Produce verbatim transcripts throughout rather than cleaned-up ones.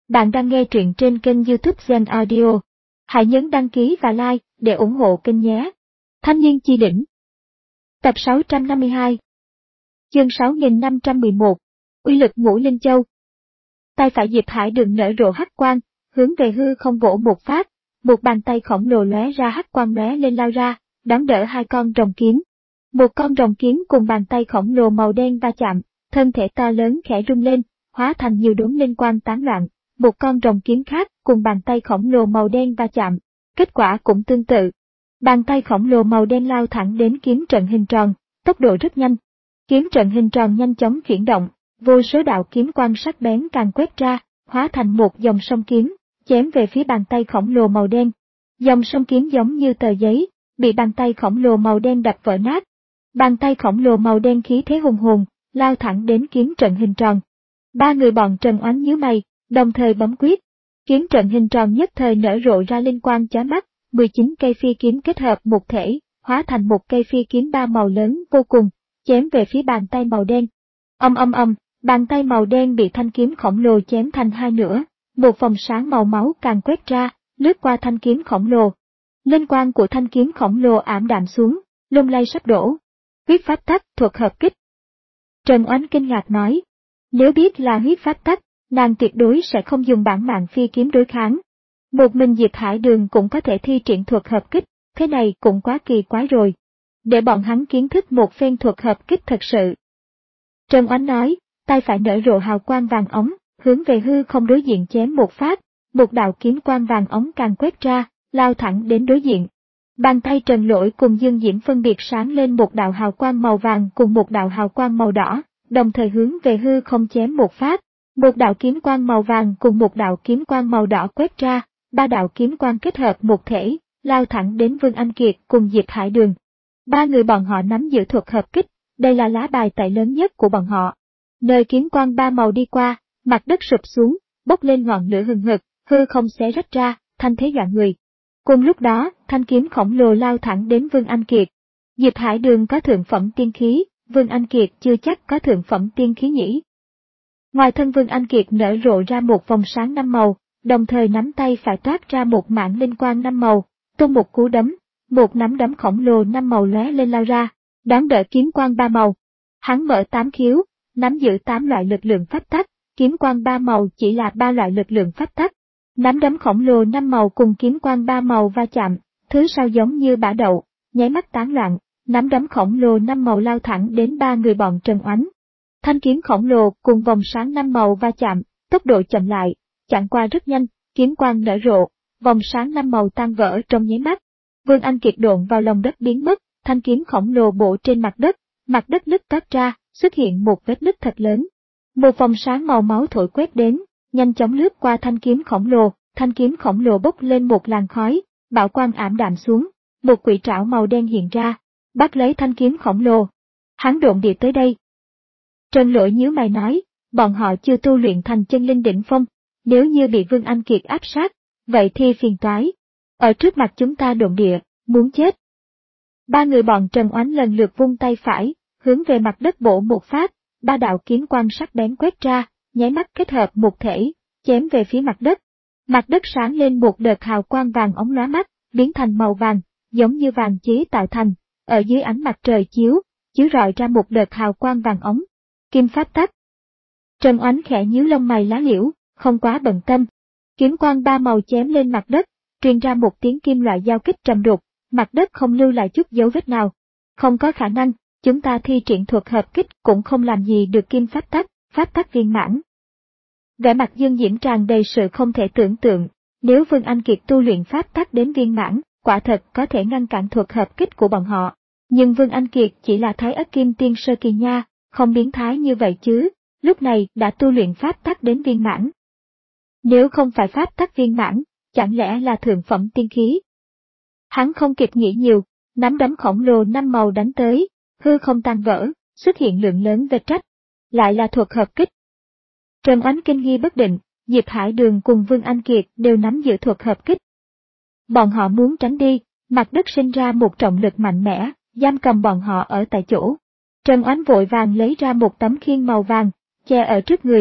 Bạn đang nghe truyện trên kênh YouTube Zen Audio. Hãy nhấn đăng ký và like để ủng hộ kênh nhé. Thanh niên chi đỉnh. Tập sáu trăm năm mươi hai. Chương sáu nghìn năm trăm mười một. Uy lực Ngũ Linh Châu. Tay phải Diệp Hải Đường nở rộ hắc quang, hướng về hư không vỗ một phát, một bàn tay khổng lồ lóe ra hắc quang lóe lên lao ra, đón đỡ hai con rồng kiếm. Một con rồng kiếm cùng bàn tay khổng lồ màu đen va chạm, thân thể to lớn khẽ rung lên, hóa thành nhiều đốm linh quang tán loạn. Một con rồng kiếm khác cùng bàn tay khổng lồ màu đen va chạm, kết quả cũng tương tự. Bàn tay khổng lồ màu đen lao thẳng đến kiếm trận hình tròn, tốc độ rất nhanh. Kiếm trận hình tròn nhanh chóng chuyển động, vô số đạo kiếm quang sắc bén càng quét ra, hóa thành một dòng sông kiếm, chém về phía bàn tay khổng lồ màu đen. Dòng sông kiếm giống như tờ giấy, bị bàn tay khổng lồ màu đen đập vỡ nát. Bàn tay khổng lồ màu đen khí thế hùng hồn, lao thẳng đến kiếm trận hình tròn. Ba người bọn Trần Oánh nhíu mày, đồng thời bấm quyết. Kiếm trận hình tròn nhất thời nở rộ ra linh quang chói mắt, mười chín cây phi kiếm kết hợp một thể, hóa thành một cây phi kiếm ba màu lớn vô cùng, chém về phía bàn tay màu đen. Ầm ầm ầm, bàn tay màu đen bị thanh kiếm khổng lồ chém thành hai nửa, một vòng sáng màu máu càng quét ra, lướt qua thanh kiếm khổng lồ. Linh quang của thanh kiếm khổng lồ ảm đạm xuống, lung lay sắp đổ. Huyết pháp tắc thuật hợp kích. Trần Oánh kinh ngạc nói, nếu biết là huyết pháp tắc, nàng tuyệt đối sẽ không dùng bản mạng phi kiếm đối kháng. Một mình Diệp Hải Đường cũng có thể thi triển thuật hợp kích, thế này cũng quá kỳ quái rồi. Để bọn hắn kiến thức một phen thuật hợp kích thật sự. Trần Oánh nói, tay phải nở rộ hào quang vàng ống, hướng về hư không đối diện chém một phát, một đạo kiếm quang vàng ống càng quét ra, lao thẳng đến đối diện. Bàn tay Trần Lỗi cùng Dương Diễm phân biệt sáng lên một đạo hào quang màu vàng cùng một đạo hào quang màu đỏ, đồng thời hướng về hư không chém một phát. Một đạo kiếm quang màu vàng cùng một đạo kiếm quang màu đỏ quét ra, ba đạo kiếm quang kết hợp một thể, lao thẳng đến Vương Anh Kiệt cùng Diệp Hải Đường. Ba người bọn họ nắm giữ thuật hợp kích, đây là lá bài tẩy lớn nhất của bọn họ. Nơi kiếm quang ba màu đi qua, mặt đất sụp xuống, bốc lên ngọn lửa hừng hực, hư không xé rách ra, thanh thế dọa người. Cùng lúc đó, thanh kiếm khổng lồ lao thẳng đến Vương Anh Kiệt. Diệp Hải Đường có thượng phẩm tiên khí, Vương Anh Kiệt chưa chắc có thượng phẩm tiên khí nhỉ. Ngoài thân Vương Anh Kiệt nở rộ ra một vòng sáng năm màu, đồng thời nắm tay phải toát ra một mảng linh quang năm màu, tung một cú đấm, một nắm đấm khổng lồ năm màu lóe lên lao ra, đón đỡ kiếm quang ba màu. Hắn mở tám khiếu, nắm giữ tám loại lực lượng pháp tắc, kiếm quang ba màu chỉ là ba loại lực lượng pháp tắc. Nắm đấm khổng lồ năm màu cùng kiếm quang ba màu va chạm, thứ sau giống như bã đậu, nháy mắt tán loạn, nắm đấm khổng lồ năm màu lao thẳng đến ba người bọn Trần Oánh. Thanh kiếm khổng lồ cùng vòng sáng năm màu va chạm, tốc độ chậm lại, chẳng qua rất nhanh, kiếm quang nở rộ, vòng sáng năm màu tan vỡ trong nháy mắt. Vương Anh Kiệt độn vào lòng đất biến mất, thanh kiếm khổng lồ bổ trên mặt đất, mặt đất nứt toát ra, xuất hiện một vết nứt thật lớn. Một vòng sáng màu máu thổi quét đến, nhanh chóng lướt qua thanh kiếm khổng lồ, thanh kiếm khổng lồ bốc lên một làn khói, bão quang ảm đạm xuống, một quỷ trảo màu đen hiện ra, bắt lấy thanh kiếm khổng lồ. Hắn độn địa tới đây. Trần Lỗi nhíu mày nói, bọn họ chưa tu luyện thành chân linh đỉnh phong, nếu như bị Vương Anh Kiệt áp sát, vậy thì phiền toái. Ở trước mặt chúng ta độn địa, muốn chết. Ba người bọn Trần Oánh lần lượt vung tay phải, hướng về mặt đất bổ một phát, ba đạo kiếm quang sắc bén quét ra, nháy mắt kết hợp một thể, chém về phía mặt đất. Mặt đất sáng lên một đợt hào quang vàng óng lóa mắt, biến thành màu vàng, giống như vàng chế tạo thành, ở dưới ánh mặt trời chiếu, chiếu rọi ra một đợt hào quang vàng óng. Kim pháp tắc. Trần Oánh khẽ nhíu lông mày lá liễu, không quá bận tâm. Kiếm quang ba màu chém lên mặt đất, truyền ra một tiếng kim loại giao kích trầm đục, mặt đất không lưu lại chút dấu vết nào. Không có khả năng, chúng ta thi triển thuật hợp kích cũng không làm gì được kim pháp tắc, pháp tắc viên mãn. Vẻ mặt Dương Diễm tràn đầy sự không thể tưởng tượng, nếu Vương Anh Kiệt tu luyện pháp tắc đến viên mãn, quả thật có thể ngăn cản thuật hợp kích của bọn họ. Nhưng Vương Anh Kiệt chỉ là Thái Ất Kim Tiên sơ kỳ nha, không biến thái như vậy chứ, lúc này đã tu luyện pháp tắc đến viên mãn. Nếu không phải pháp tắc viên mãn, chẳng lẽ là thượng phẩm tiên khí? Hắn không kịp nghĩ nhiều, nắm đấm khổng lồ năm màu đánh tới, hư không tan vỡ, xuất hiện lượng lớn vết rách. Lại là thuật hợp kích. Trần Oánh kinh nghi bất định, Diệp Hải Đường cùng Vương Anh Kiệt đều nắm giữ thuật hợp kích. Bọn họ muốn tránh đi, mặt đất sinh ra một trọng lực mạnh mẽ, giam cầm bọn họ ở tại chỗ. Trần Oánh vội vàng lấy ra một tấm khiên màu vàng, che ở trước người,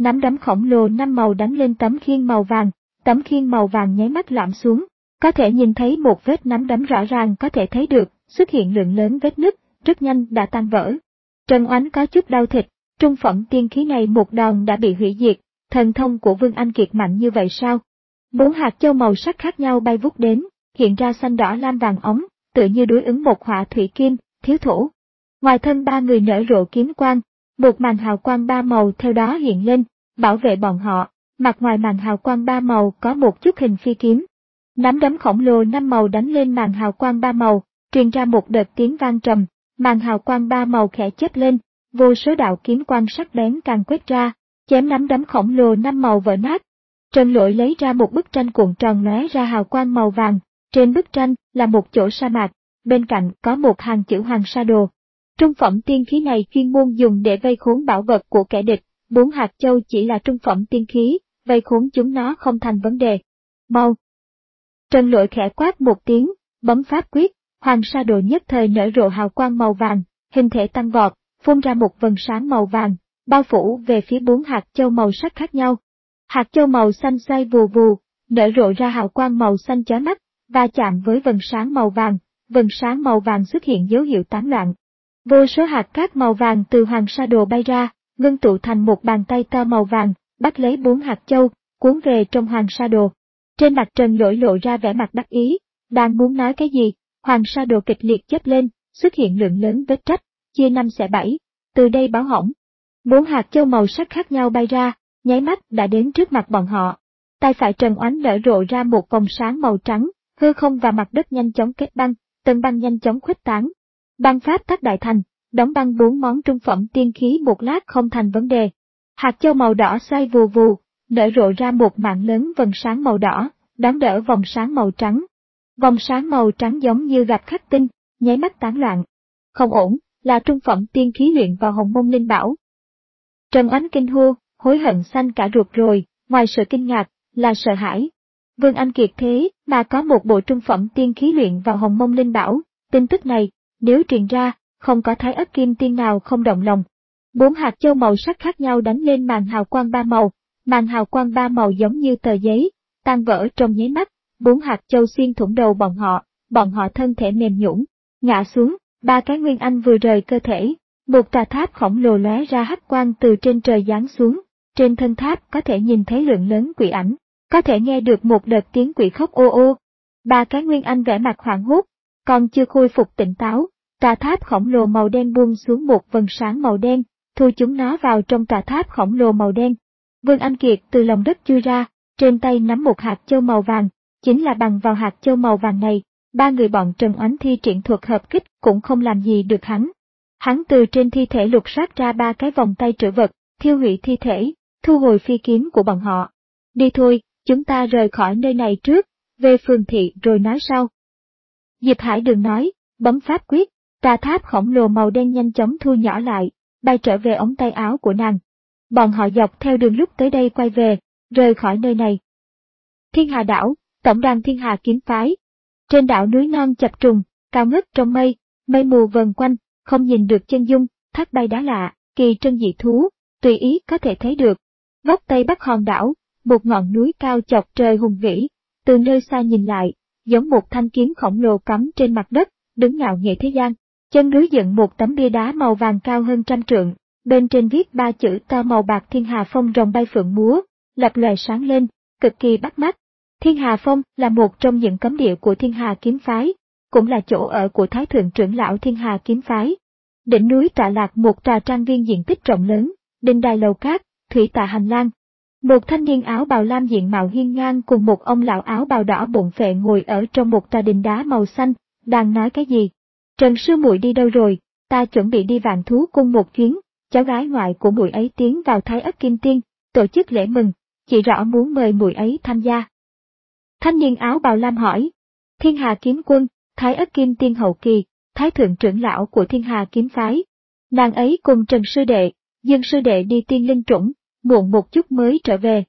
nắm đấm khổng lồ năm màu đánh lên tấm khiên màu vàng, tấm khiên màu vàng nháy mắt lõm xuống, có thể nhìn thấy một vết nắm đấm rõ ràng có thể thấy được, xuất hiện lượng lớn vết nứt, rất nhanh đã tan vỡ. Trần Oánh có chút đau thịt, trung phẩm tiên khí này một đòn đã bị hủy diệt, thần thông của Vương Anh Kiệt mạnh như vậy sao? Bốn hạt châu màu sắc khác nhau bay vút đến, hiện ra xanh đỏ lam vàng ống, tựa như đối ứng một hỏa thủy kim, thiếu thổ. Ngoài thân ba người nở rộ kiếm quang, một màn hào quang ba màu theo đó hiện lên, bảo vệ bọn họ, mặt ngoài màn hào quang ba màu có một chút hình phi kiếm. Nắm đấm khổng lồ năm màu đánh lên màn hào quang ba màu, truyền ra một đợt tiếng vang trầm, màn hào quang ba màu khẽ chớp lên, vô số đạo kiếm quang sắc bén càng quét ra, chém nắm đấm khổng lồ năm màu vỡ nát. Trần Lỗi lấy ra một bức tranh cuộn tròn lóe ra hào quang màu vàng, trên bức tranh là một chỗ sa mạc, bên cạnh có một hàng chữ Hoàng Sa Đồ. Trung phẩm tiên khí này chuyên môn dùng để vây khốn bảo vật của kẻ địch, bốn hạt châu chỉ là trung phẩm tiên khí, vây khốn chúng nó không thành vấn đề. Mau! Trần Lỗi khẽ quát một tiếng, bấm pháp quyết, Hoàng Sa Đồ nhất thời nở rộ hào quang màu vàng, hình thể tăng vọt, phun ra một vầng sáng màu vàng, bao phủ về phía bốn hạt châu màu sắc khác nhau. Hạt châu màu xanh xoay vù vù, nở rộ ra hào quang màu xanh chói mắt, va chạm với vầng sáng màu vàng, vầng sáng màu vàng xuất hiện dấu hiệu tán loạn. Vô số hạt cát màu vàng từ Hoàng Sa Đồ bay ra, ngưng tụ thành một bàn tay to màu vàng, bắt lấy bốn hạt châu, cuốn về trong Hoàng Sa Đồ. Trên mặt Trần Lỗi lộ ra vẻ mặt đắc ý, đang muốn nói cái gì, Hoàng Sa Đồ kịch liệt chớp lên, xuất hiện lượng lớn vết rách, chia năm xẻ bảy, từ đây báo hỏng. Bốn hạt châu màu sắc khác nhau bay ra, nháy mắt đã đến trước mặt bọn họ. Tay phải Trần Oánh nở rộ ra một vòng sáng màu trắng, hư không và mặt đất nhanh chóng kết băng, tầng băng nhanh chóng khuếch tán. Băng pháp tác đại thành, đóng băng bốn món trung phẩm tiên khí một lát không thành vấn đề. Hạt châu màu đỏ xoay vù vù, nở rộ ra một mạng lớn vầng sáng màu đỏ, đón đỡ vòng sáng màu trắng. Vòng sáng màu trắng giống như gặp khắc tinh, nháy mắt tán loạn. Không ổn, là trung phẩm tiên khí luyện vào Hồng Mông Linh Bảo. Trần Oánh kinh hô, hối hận xanh cả ruột rồi, ngoài sự kinh ngạc, là sợ hãi. Vương Anh Kiệt thế mà có một bộ trung phẩm tiên khí luyện vào Hồng Mông Linh Bảo, tin tức này, nếu truyền ra, không có Thái Ất Kim Tiên nào không động lòng. Bốn hạt châu màu sắc khác nhau đánh lên màn hào quang ba màu, màn hào quang ba màu giống như tờ giấy, tan vỡ trong nháy mắt, bốn hạt châu xuyên thủng đầu bọn họ, bọn họ thân thể mềm nhũn, ngã xuống, ba cái nguyên anh vừa rời cơ thể, một tòa tháp khổng lồ lóe ra hắc quang từ trên trời giáng xuống, trên thân tháp có thể nhìn thấy lượng lớn quỷ ảnh, có thể nghe được một đợt tiếng quỷ khóc ô ô. Ba cái nguyên anh vẻ mặt hoảng hốt, còn chưa khôi phục tỉnh táo, tòa tháp khổng lồ màu đen buông xuống một vầng sáng màu đen, thu chúng nó vào trong tòa tháp khổng lồ màu đen. Vương Anh Kiệt từ lòng đất chui ra, trên tay nắm một hạt châu màu vàng, chính là bằng vào hạt châu màu vàng này, ba người bọn Trần Oánh thi triển thuật hợp kích cũng không làm gì được hắn. Hắn từ trên thi thể lục soát ra ba cái vòng tay trữ vật, thiêu hủy thi thể, thu hồi phi kiếm của bọn họ. Đi thôi, chúng ta rời khỏi nơi này trước, về phường thị rồi nói sau. Diệp Hải đừng nói, bấm pháp quyết, tòa tháp khổng lồ màu đen nhanh chóng thu nhỏ lại, bay trở về ống tay áo của nàng. Bọn họ dọc theo đường lúc tới đây quay về, rời khỏi nơi này. Thiên Hà đảo, tổng đoàn Thiên Hà kiếm phái. Trên đảo núi non chập trùng, cao ngất trong mây, mây mù vần quanh, không nhìn được chân dung, thác bay đá lạ, kỳ trân dị thú, tùy ý có thể thấy được. Góc tây bắc hòn đảo, một ngọn núi cao chọc trời hùng vĩ, từ nơi xa nhìn lại, giống một thanh kiếm khổng lồ cắm trên mặt đất, đứng ngạo nghễ thế gian. Chân núi dựng một tấm bia đá màu vàng cao hơn trăm trượng, bên trên viết ba chữ to màu bạc Thiên Hà Phong rồng bay phượng múa, lập lòe sáng lên, cực kỳ bắt mắt. Thiên Hà Phong là một trong những cấm địa của Thiên Hà kiếm phái, cũng là chỗ ở của Thái thượng trưởng lão Thiên Hà kiếm phái. Đỉnh núi tọa lạc một tòa trang viên diện tích rộng lớn, đình đài lầu cát, thủy tạ hành lang. Một thanh niên áo bào lam diện mạo hiên ngang cùng một ông lão áo bào đỏ bụng phệ ngồi ở trong một tòa đình đá màu xanh, đang nói cái gì. Trần sư muội đi đâu rồi, ta chuẩn bị đi Vạn Thú Cung một chuyến, cháu gái ngoại của muội ấy tiến vào Thái Ất Kim Tiên, tổ chức lễ mừng, chỉ rõ muốn mời muội ấy tham gia. Thanh niên áo bào lam hỏi, Thiên Hà kiếm quân, Thái Ất Kim Tiên hậu kỳ, Thái thượng trưởng lão của Thiên Hà kiếm phái. Nàng ấy cùng Trần sư đệ, Dương sư đệ đi tiên linh trũng, muộn một chút mới trở về.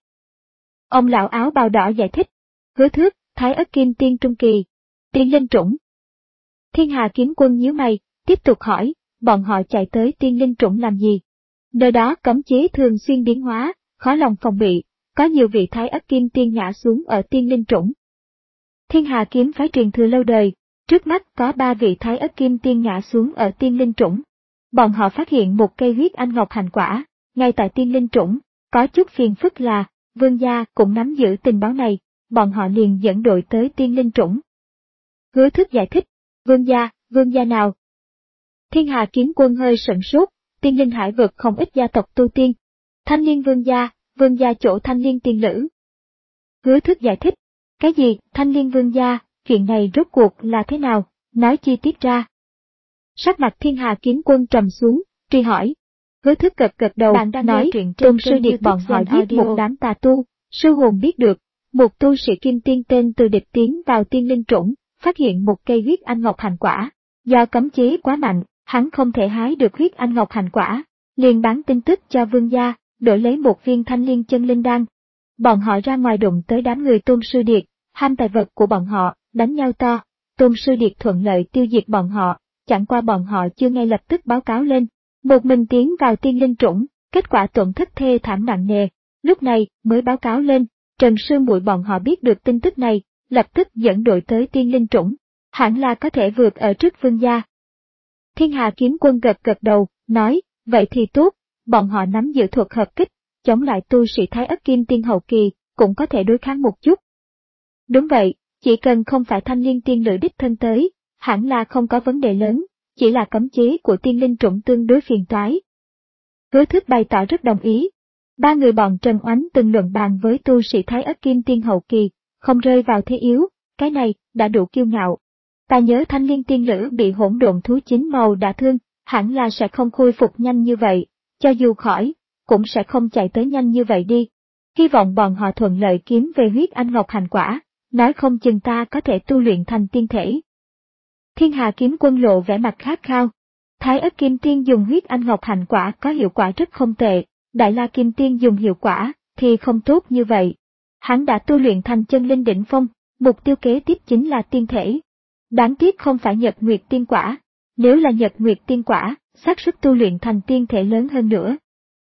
Ông lão áo bào đỏ giải thích, Hứa Thước, Thái Ất Kim Tiên trung kỳ, tiên linh trũng. Thiên Hà kiếm quân nhíu mày, tiếp tục hỏi, bọn họ chạy tới tiên linh trũng làm gì? Nơi đó cấm chế thường xuyên biến hóa, khó lòng phòng bị, có nhiều vị thái ất kim tiên ngã xuống ở tiên linh trũng. Thiên Hà kiếm phái truyền thừa lâu đời, trước mắt có ba vị thái ất kim tiên ngã xuống ở tiên linh trũng. Bọn họ phát hiện một cây huyết anh ngọc hành quả, ngay tại tiên linh trũng, có chút phiền phức là, Vương gia cũng nắm giữ tình báo này, bọn họ liền dẫn đội tới tiên linh trũng. Hứa Thức giải thích, Vương gia, Vương gia nào? Thiên Hà kiếm quân hơi sửng sốt, tiên linh hải vực không ít gia tộc tu tiên. Thanh Liên Vương gia, Vương gia chỗ Thanh Liên tiên lữ. Hứa Thức giải thích, cái gì, Thanh Liên Vương gia, chuyện này rốt cuộc là thế nào, nói chi tiết ra. Sắc mặt Thiên Hà kiếm quân trầm xuống, truy hỏi. Hứa Thức gật gật đầu, bạn đang nói chuyện Tôn Sư Điệt bọn họ giết một đám tà tu, sư hồn biết được, một tu sĩ kim tiên tên Từ Địch tiến vào tiên linh trũng, phát hiện một cây huyết anh ngọc hành quả, do cấm chế quá mạnh, hắn không thể hái được huyết anh ngọc hành quả, liền bán tin tức cho Vương gia, đổi lấy một viên Thanh Liên chân linh đan. Bọn họ ra ngoài đụng tới đám người Tôn Sư Điệt, ham tài vật của bọn họ, đánh nhau to, Tôn Sư Điệt thuận lợi tiêu diệt bọn họ, chẳng qua bọn họ chưa ngay lập tức báo cáo lên, một mình tiến vào tiên linh trũng, kết quả tổn thất thê thảm nặng nề, lúc này mới báo cáo lên, Trần Sư Muội bọn họ biết được tin tức này, lập tức dẫn đội tới tiên linh trũng, hẳn là có thể vượt ở trước Vương gia. Thiên Hà kiếm quân gật gật đầu, nói, vậy thì tốt, bọn họ nắm giữ thuật hợp kích, chống lại tu sĩ thái ất kim tiên hậu kỳ, cũng có thể đối kháng một chút. Đúng vậy, chỉ cần không phải Thanh Liên tiên lữ đích thân tới, hẳn là không có vấn đề lớn, chỉ là cấm chế của tiên linh trũng tương đối phiền toái. Hứa Thức bày tỏ rất đồng ý. Ba người bọn Trần Oánh từng luận bàn với tu sĩ thái ất kim tiên hậu kỳ, không rơi vào thế yếu, cái này đã đủ kiêu ngạo. Ta nhớ Thanh Liên tiên lữ bị hỗn độn thú chín màu đả thương, hẳn là sẽ không khôi phục nhanh như vậy, cho dù khỏi, cũng sẽ không chạy tới nhanh như vậy đi. Hy vọng bọn họ thuận lợi kiếm về huyết anh ngọc hành quả, nói không chừng ta có thể tu luyện thành tiên thể. Thiên Hà kiếm quân lộ vẻ mặt khát khao. Thái ất kim tiên dùng huyết anh ngọc hành quả có hiệu quả rất không tệ, Đại La kim tiên dùng hiệu quả thì không tốt như vậy. Hắn đã tu luyện thành chân linh đỉnh phong, mục tiêu kế tiếp chính là tiên thể. Đáng tiếc không phải Nhật Nguyệt tiên quả, nếu là Nhật Nguyệt tiên quả, xác suất tu luyện thành tiên thể lớn hơn nữa.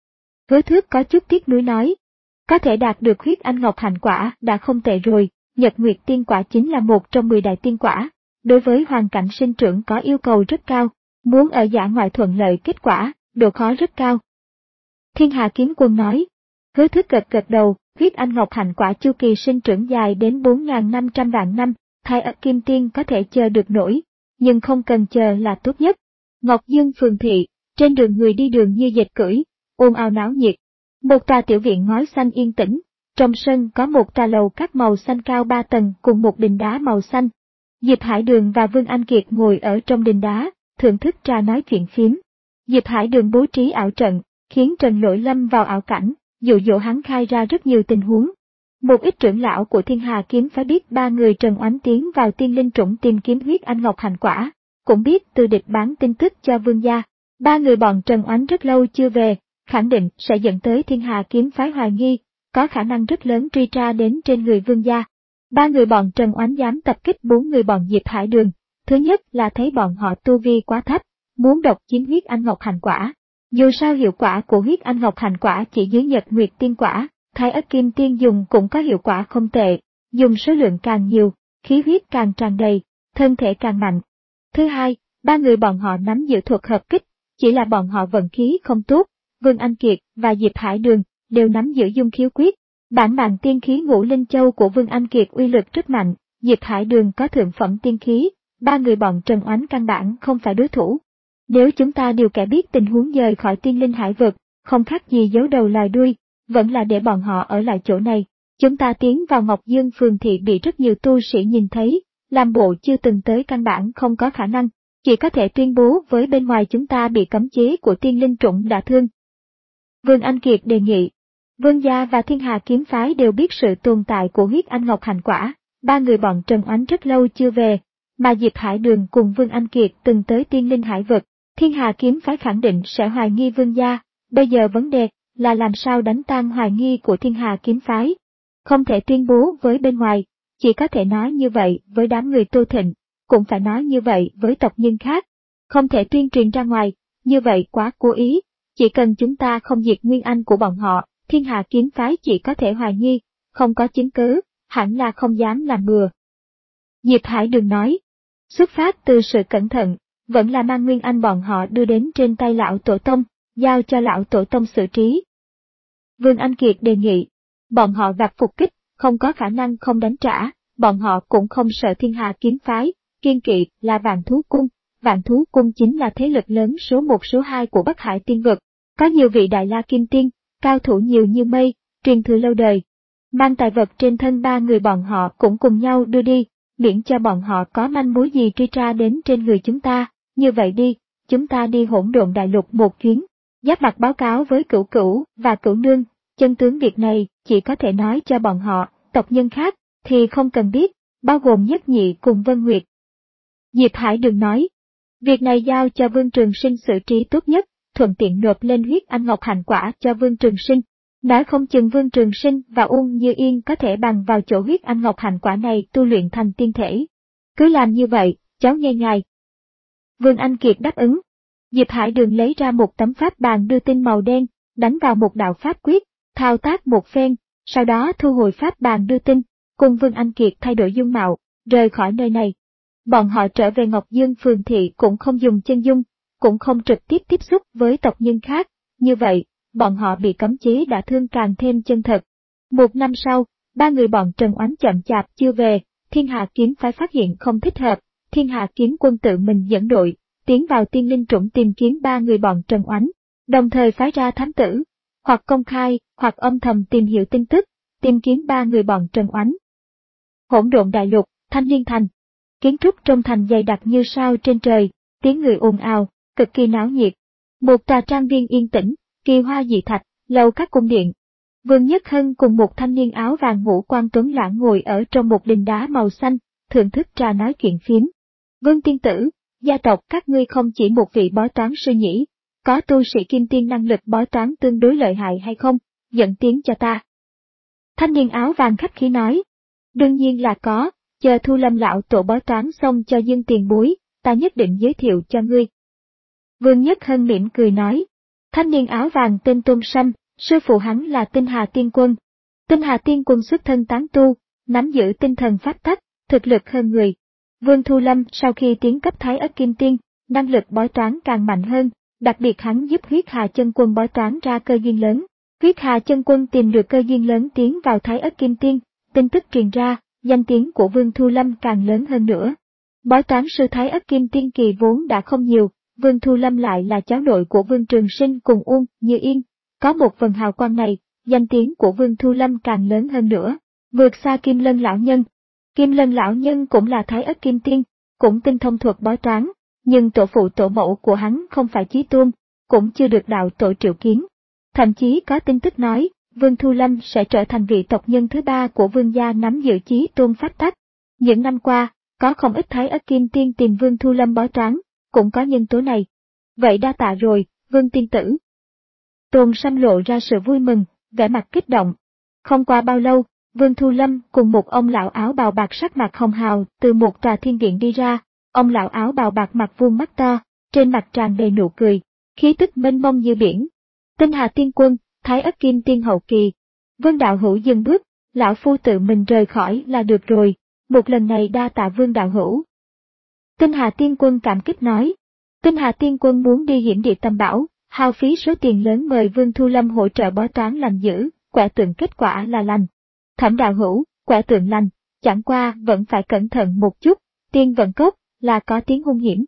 Hứa Thước có chút tiếc nuối nói, có thể đạt được huyết anh ngọc hành quả đã không tệ rồi, Nhật Nguyệt tiên quả chính là một trong mười đại tiên quả, đối với hoàn cảnh sinh trưởng có yêu cầu rất cao, muốn ở dã ngoại thuận lợi kết quả, độ khó rất cao. Thiên Hà kiếm quân nói, Hứa Thước gật gật đầu, huyết anh ngọc hành quả chu kỳ sinh trưởng dài đến bốn nghìn năm trăm vạn năm, Thái ất kim tiên có thể chờ được nổi, nhưng không cần chờ là tốt nhất. Ngọc Dương phường thị, trên đường người đi đường như dệt cưỡi, ồn ào náo nhiệt. Một tòa tiểu viện ngói xanh yên tĩnh, trong sân có một tòa lầu các màu xanh cao ba tầng cùng một đình đá màu xanh. Diệp Hải Đường và Vương Anh Kiệt ngồi ở trong đình đá, thưởng thức trà nói chuyện phím. Diệp Hải Đường bố trí ảo trận, khiến Trần Lỗi lâm vào ảo cảnh, dụ dỗ hắn khai ra rất nhiều tình huống. Một ít trưởng lão của Thiên Hà kiếm phái biết ba người Trần Oánh tiến vào tiên linh trũng tìm kiếm huyết anh ngọc hành quả, cũng biết Từ Địch bán tin tức cho Vương gia. Ba người bọn Trần Oánh rất lâu chưa về, khẳng định sẽ dẫn tới Thiên Hà kiếm phái hoài nghi, có khả năng rất lớn truy tra đến trên người Vương gia. Ba người bọn Trần Oánh dám tập kích bốn người bọn Diệp Hải Đường, thứ nhất là thấy bọn họ tu vi quá thấp, muốn độc chiếm huyết anh ngọc hành quả. Dù sao hiệu quả của huyết anh ngọc hành quả chỉ dưới Nhật Nguyệt tiên quả, Thái ất kim tiên dùng cũng có hiệu quả không tệ, dùng số lượng càng nhiều, khí huyết càng tràn đầy, thân thể càng mạnh. Thứ hai, ba người bọn họ nắm giữ thuật hợp kích, chỉ là bọn họ vận khí không tốt, Vương Anh Kiệt và Diệp Hải Đường đều nắm giữ dung khiếu quyết. Bản mạng tiên khí ngũ linh châu của Vương Anh Kiệt uy lực rất mạnh, Diệp Hải Đường có thượng phẩm tiên khí, ba người bọn Trần Oánh căn bản không phải đối thủ. Nếu chúng ta đều kẻ biết tình huống rời khỏi tiên linh hải vực, không khác gì giấu đầu lòi đuôi, vẫn là để bọn họ ở lại chỗ này. Chúng ta tiến vào Ngọc Dương phường thị bị rất nhiều tu sĩ nhìn thấy, làm bộ chưa từng tới căn bản không có khả năng, chỉ có thể tuyên bố với bên ngoài chúng ta bị cấm chế của tiên linh trũng đả thương. Vương Anh Kiệt đề nghị. Vương gia và Thiên Hà kiếm phái đều biết sự tồn tại của huyết anh ngọc hành quả, ba người bọn Trần Oánh rất lâu chưa về, mà Diệp Hải Đường cùng Vương Anh Kiệt từng tới tiên linh hải vực, Thiên Hà kiếm phái khẳng định sẽ hoài nghi Vương gia, bây giờ vấn đề là làm sao đánh tan hoài nghi của Thiên Hà kiếm phái. Không thể tuyên bố với bên ngoài, chỉ có thể nói như vậy với đám người Tô Thịnh, cũng phải nói như vậy với tộc nhân khác. Không thể tuyên truyền ra ngoài, như vậy quá cố ý, chỉ cần chúng ta không diệt nguyên anh của bọn họ, Thiên Hạ kiếm phái chỉ có thể hoài nghi, không có chứng cứ, hẳn là không dám làm bừa. Diệp Hải Đường nói, xuất phát từ sự cẩn thận, vẫn là mang Nguyên Anh bọn họ đưa đến trên tay lão tổ tông, giao cho lão tổ tông xử trí. Vương Anh Kiệt đề nghị, bọn họ gặp phục kích, không có khả năng không đánh trả, bọn họ cũng không sợ Thiên Hạ kiếm phái, kiên kỵ là Vạn Thú Cung. Vạn Thú Cung chính là thế lực lớn số một số hai của Bắc Hải tiên vực, có nhiều vị đại la kim tiên, cao thủ nhiều như mây, truyền thừa lâu đời. Mang tài vật trên thân ba người bọn họ cũng cùng nhau đưa đi, miễn cho bọn họ có manh mối gì truy tra đến trên người chúng ta. Như vậy đi, chúng ta đi Hỗn Độn Đại Lục một chuyến. Giáp Mặt báo cáo với Cửu Cửu và Cửu Nương, chân tướng việc này chỉ có thể nói cho bọn họ, tộc nhân khác thì không cần biết, bao gồm Nhất Nhị cùng Vân Nguyệt. Diệp Hải Đường nói, việc này giao cho Vương Trường Sinh xử trí tốt nhất, thuận tiện nộp lên huyết anh ngọc hành quả cho Vương Trường Sinh. Nói không chừng Vương Trường Sinh và Uông Như Yên có thể bằng vào chỗ huyết anh ngọc hành quả này tu luyện thành tiên thể. Cứ làm như vậy, cháu nghe ngài. Vương Anh Kiệt đáp ứng. Diệp Hải Đường lấy ra một tấm pháp bàn đưa tin màu đen, đánh vào một đạo pháp quyết, thao tác một phen, sau đó thu hồi pháp bàn đưa tin, cùng Vương Anh Kiệt thay đổi dung mạo, rời khỏi nơi này. Bọn họ trở về Ngọc Dương phường thị cũng không dùng chân dung, cũng không trực tiếp tiếp xúc với tộc nhân khác, như vậy, bọn họ bị cấm chế đả thương càng thêm chân thật. Một năm sau, ba người bọn Trần Oánh chậm chạp chưa về, Thiên Hạ kiếm phái phát hiện không thích hợp, Thiên Hạ kiếm quân tự mình dẫn đội, tiến vào Tiên Linh Trũng tìm kiếm ba người bọn Trần Oánh, đồng thời phái ra thám tử, hoặc công khai, hoặc âm thầm tìm hiểu tin tức, tìm kiếm ba người bọn Trần Oánh. Hỗn Độn Đại Lục, Thanh Liên Thành. Kiến trúc trong thành dày đặc như sao trên trời, tiếng người ồn ào, cực kỳ náo nhiệt. Một tòa trang viên yên tĩnh, kỳ hoa dị thạch, lầu các cung điện. Vương Nhất Hân cùng một thanh niên áo vàng ngũ quan tuấn lãng ngồi ở trong một đình đá màu xanh, thưởng thức trà nói chuyện phiếm. Vương tiên tử, gia tộc các ngươi không chỉ một vị bói toán sư nhỉ, có tu sĩ kim tiên năng lực bói toán tương đối lợi hại hay không, dẫn tiếng cho ta. Thanh niên áo vàng khách khí nói, đương nhiên là có, chờ Thu Lâm lão tổ bói toán xong cho Dương tiền bối, ta nhất định giới thiệu cho ngươi. Vương Nhất Hân mỉm cười nói, thanh niên áo vàng tên Tôn Sâm, sư phụ hắn là Tinh Hà Tiên Quân. Tinh Hà Tiên Quân xuất thân tán tu, nắm giữ tinh thần pháp tắc, thực lực hơn người. Vương Thu Lâm sau khi tiến cấp Thái Ất Kim Tiên, năng lực bói toán càng mạnh hơn, đặc biệt hắn giúp Huyết Hà Chân Quân bói toán ra cơ duyên lớn. Huyết Hà Chân Quân tìm được cơ duyên lớn tiến vào Thái Ất Kim Tiên, tin tức truyền ra, danh tiếng của Vương Thu Lâm càng lớn hơn nữa. Bói toán sư Thái Ất Kim Tiên kỳ vốn đã không nhiều, Vương Thu Lâm lại là cháu nội của Vương Trường Sinh cùng Uông Như Yên, có một phần hào quang này, danh tiếng của Vương Thu Lâm càng lớn hơn nữa, vượt xa Kim Lân lão nhân. Kim Lân lão nhân cũng là Thái Ất Kim Tiên, cũng tinh thông thuật bói toán, nhưng tổ phụ tổ mẫu của hắn không phải Chí Tôn, cũng chưa được đạo tổ triệu kiến. Thậm chí có tin tức nói, Vương Thu Lâm sẽ trở thành vị tộc nhân thứ ba của Vương gia nắm giữ Chí Tôn pháp tắc. Những năm qua, có không ít Thái Ất Kim Tiên tìm Vương Thu Lâm bói toán, cũng có nhân tố này. Vậy đa tạ rồi, Vương tiên tử. Tôn Sâm lộ ra sự vui mừng, vẻ mặt kích động. Không qua bao lâu, Vương Thu Lâm cùng một ông lão áo bào bạc sắc mặt hồng hào từ một tòa thiên điện đi ra. Ông lão áo bào bạc mặt vuông mắt to, trên mặt tràn đầy nụ cười, khí tức mênh mông như biển. Tinh Hà Tiên Quân, Thái Ất Kim Tiên hậu kỳ. Vương đạo hữu dừng bước, lão phu tự mình rời khỏi là được rồi, một lần này đa tạ Vương đạo hữu. Tinh Hà Tiên Quân cảm kích nói. Tinh Hà Tiên Quân muốn đi hiển địa tâm bảo, hao phí số tiền lớn mời Vương Thu Lâm hỗ trợ bói toán lành dữ, quẻ tượng kết quả là lành. Thẩm đạo hữu, quẻ tượng lành, chẳng qua vẫn phải cẩn thận một chút, tiên vận cốc là có tiếng hung hiểm.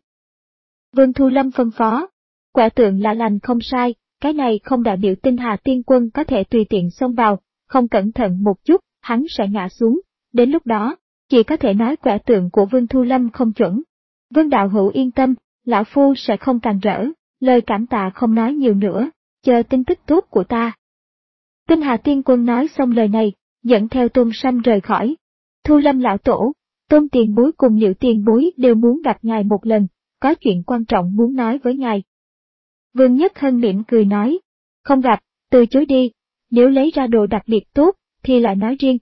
Vương Thu Lâm phân phó, quẻ tượng là lành không sai, cái này không đại biểu Tinh Hà Tiên Quân có thể tùy tiện xông vào, không cẩn thận một chút, hắn sẽ ngã xuống, đến lúc đó, chỉ có thể nói quẻ tượng của Vương Thu Lâm không chuẩn. Vương đạo hữu yên tâm, lão phu sẽ không càn rỡ, lời cảm tạ không nói nhiều nữa, chờ tin tức tốt của ta. Tinh Hà Tiên Quân nói xong lời này, dẫn theo Tôn Sâm rời khỏi. Thu Lâm lão tổ, Tôn tiền bối cùng Liễu tiền bối đều muốn gặp ngài một lần, có chuyện quan trọng muốn nói với ngài. Vương Nhất Hân mỉm cười nói, không gặp, từ chối đi, nếu lấy ra đồ đặc biệt tốt, thì lại nói riêng.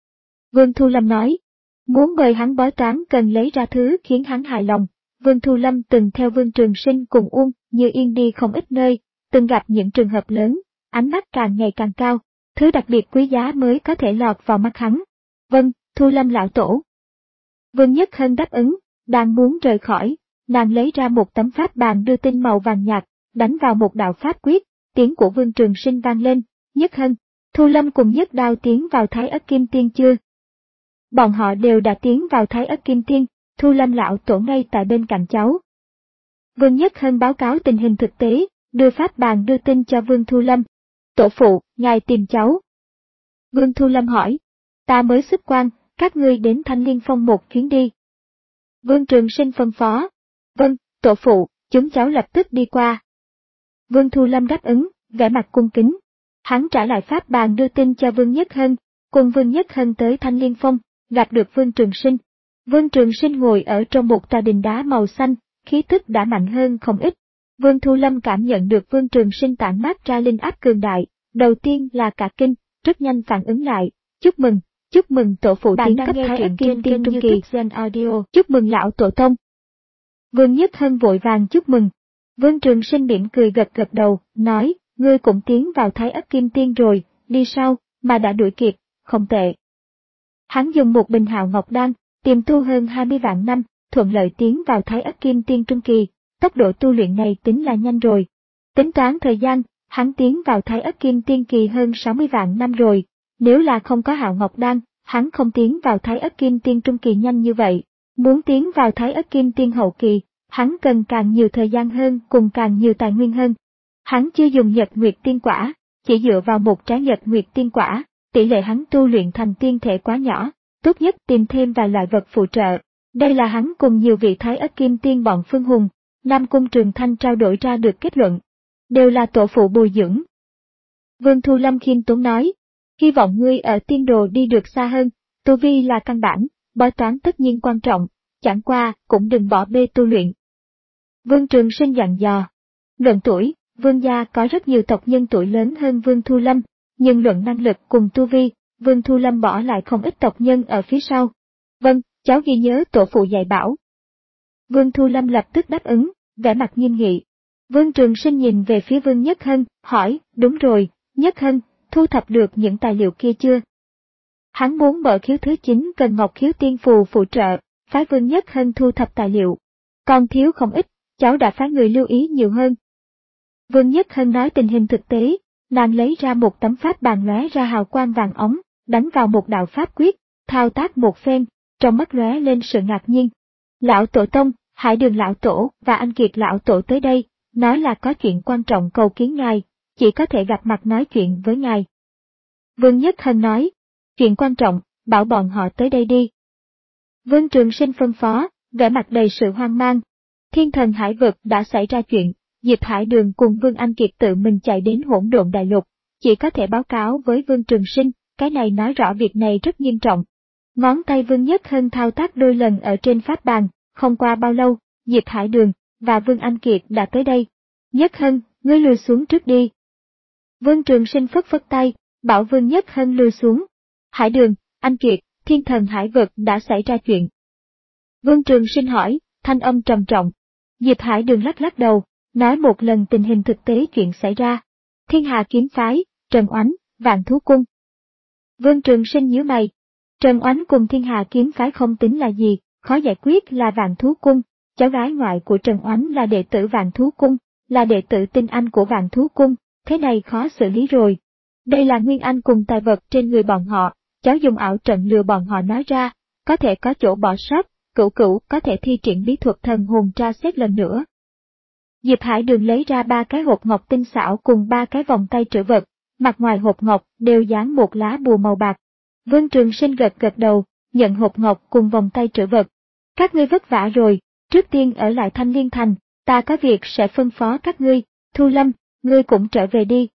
Vương Thu Lâm nói, muốn mời hắn bói toán cần lấy ra thứ khiến hắn hài lòng. Vương Thu Lâm từng theo Vương Trường Sinh cùng Uông Như Yên đi không ít nơi, từng gặp những trường hợp lớn, ánh mắt càng ngày càng cao, thứ đặc biệt quý giá mới có thể lọt vào mắt hắn. Vâng, Thu Lâm lão tổ. Vương Nhất Hân đáp ứng, đang muốn rời khỏi, nàng lấy ra một tấm pháp bàn đưa tin màu vàng nhạt, đánh vào một đạo pháp quyết, tiếng của Vương Trường Sinh vang lên, Nhất Hân, Thu Lâm cùng Nhất Đao tiến vào Thái Ất Kim Tiên chưa? Bọn họ đều đã tiến vào Thái Ất Kim Tiên, Thu Lâm lão tổ ngay tại bên cạnh cháu. Vương Nhất Hân báo cáo tình hình thực tế, đưa pháp bàn đưa tin cho Vương Thu Lâm. Tổ phụ, ngài tìm cháu. Vương Thu Lâm hỏi, ta mới xuất quan, các ngươi đến Thanh Liên Phong một chuyến đi. Vương Trường Sinh phân phó. Vâng, tổ phụ, chúng cháu lập tức đi qua. Vương Thu Lâm đáp ứng, vẻ mặt cung kính. Hắn trả lại pháp bàn đưa tin cho Vương Nhất Hân, cùng Vương Nhất Hân tới Thanh Liên Phong, gặp được Vương Trường Sinh. Vương Trường Sinh ngồi ở trong một tòa đình đá màu xanh, khí tức đã mạnh hơn không ít. Vương Thu Lâm cảm nhận được Vương Trường Sinh tản mát ra linh áp cường đại, đầu tiên là cả kinh, rất nhanh phản ứng lại, chúc mừng, chúc mừng tổ phụ tiến cấp Thái Ất Kim Tiên Trung Kỳ, chúc mừng lão tổ tông. Vương Nhất Hân vội vàng chúc mừng. Vương Trường Sinh mỉm cười gật gật đầu, nói, ngươi cũng tiến vào Thái Ất Kim Tiên rồi, đi sau, mà đã đuổi kịp, không tệ. Hắn dùng một bình hào ngọc đan, tiềm tu hơn hai mươi vạn năm, thuận lợi tiến vào Thái Ất Kim Tiên Trung Kỳ, tốc độ tu luyện này tính là nhanh rồi. Tính toán thời gian, hắn tiến vào Thái Ất Kim Tiên Kỳ hơn sáu mươi vạn năm rồi, nếu là không có hào ngọc đan, hắn không tiến vào Thái Ất Kim Tiên Trung Kỳ nhanh như vậy. Muốn tiến vào Thái Ất Kim Tiên Hậu Kỳ, hắn cần càng nhiều thời gian hơn cùng càng nhiều tài nguyên hơn. Hắn chưa dùng Nhật Nguyệt Tiên Quả, chỉ dựa vào một trái Nhật Nguyệt Tiên Quả, tỷ lệ hắn tu luyện thành tiên thể quá nhỏ, tốt nhất tìm thêm vài loại vật phụ trợ. Đây là hắn cùng nhiều vị Thái Ất Kim Tiên bọn Phương Hùng, Nam Cung Trường Thanh trao đổi ra được kết luận. Đều là tổ phụ bồi dưỡng. Vương Thu Lâm khiêm tốn nói, hy vọng ngươi ở tiên đồ đi được xa hơn, tu vi là căn bản, bói toán tất nhiên quan trọng, chẳng qua cũng đừng bỏ bê tu luyện. Vương Trường Sinh dặn dò. Luận tuổi, Vương gia có rất nhiều tộc nhân tuổi lớn hơn Vương Thu Lâm, nhưng luận năng lực cùng tu vi, Vương Thu Lâm bỏ lại không ít tộc nhân ở phía sau. Vâng, cháu ghi nhớ tổ phụ dạy bảo. Vương Thu Lâm lập tức đáp ứng, vẻ mặt nghiêm nghị. Vương Trường Sinh nhìn về phía Vương Nhất Hân, hỏi, đúng rồi, Nhất Hân, thu thập được những tài liệu kia chưa? Hắn muốn mở khiếu thứ chín cần Ngọc Khiếu Tiên Phù phụ trợ, phái Vương Nhất Hân thu thập tài liệu. Còn thiếu không ít, cháu đã phái người lưu ý nhiều hơn. Vương Nhất Hân nói tình hình thực tế, nàng lấy ra một tấm pháp bàn lóe ra hào quang vàng óng, đánh vào một đạo pháp quyết, thao tác một phen, trong mắt lóe lên sự ngạc nhiên. Lão Tổ Tông, Hải Đường Lão Tổ và Anh Kiệt Lão Tổ tới đây, nói là có chuyện quan trọng cầu kiến ngài, chỉ có thể gặp mặt nói chuyện với ngài. Vương Nhất Hân nói, chuyện quan trọng, bảo bọn họ tới đây đi. Vương Trường Sinh phân phó, vẻ mặt đầy sự hoang mang. Thiên Thần Hải Vực đã xảy ra chuyện, Diệp Hải Đường cùng Vương Anh Kiệt tự mình chạy đến Hỗn Độn Đại Lục, chỉ có thể báo cáo với Vương Trường Sinh, cái này nói rõ việc này rất nghiêm trọng. Ngón tay Vương Nhất Hân thao tác đôi lần ở trên pháp bàn, không qua bao lâu, Diệp Hải Đường và Vương Anh Kiệt đã tới đây. Nhất Hân, ngươi lùi xuống trước đi. Vương Trường Sinh phất phất tay, bảo Vương Nhất Hân lùi xuống. Hải Đường, Anh Kiệt, Thiên Thần Hải Vực đã xảy ra chuyện. Vương Trường Sinh hỏi, thanh âm trầm trọng. Diệp Hải Đường lắc lắc đầu, nói một lần tình hình thực tế chuyện xảy ra. Thiên Hà Kiếm Phái, Trần Oánh, Vạn Thú Cung. Vương Trường Sinh nhíu mày. Trần Oánh cùng Thiên Hà Kiếm Phái không tính là gì, khó giải quyết là Vạn Thú Cung. Cháu gái ngoại của Trần Oánh là đệ tử Vạn Thú Cung, là đệ tử tinh anh của Vạn Thú Cung, thế này khó xử lý rồi. Đây là nguyên anh cùng tài vật trên người bọn họ, cháu dùng ảo trận lừa bọn họ nói ra, có thể có chỗ bỏ sót, Cửu Cửu có thể thi triển bí thuật thần hồn tra xét lần nữa. Diệp Hải Đường lấy ra ba cái hộp ngọc tinh xảo cùng ba cái vòng tay trữ vật, mặt ngoài hộp ngọc đều dán một lá bùa màu bạc. Vương Trường Sinh gật gật đầu, nhận hộp ngọc cùng vòng tay trữ vật. Các ngươi vất vả rồi, trước tiên ở lại Thanh Liên Thành, ta có việc sẽ phân phó các ngươi, Thu Lâm, ngươi cũng trở về đi.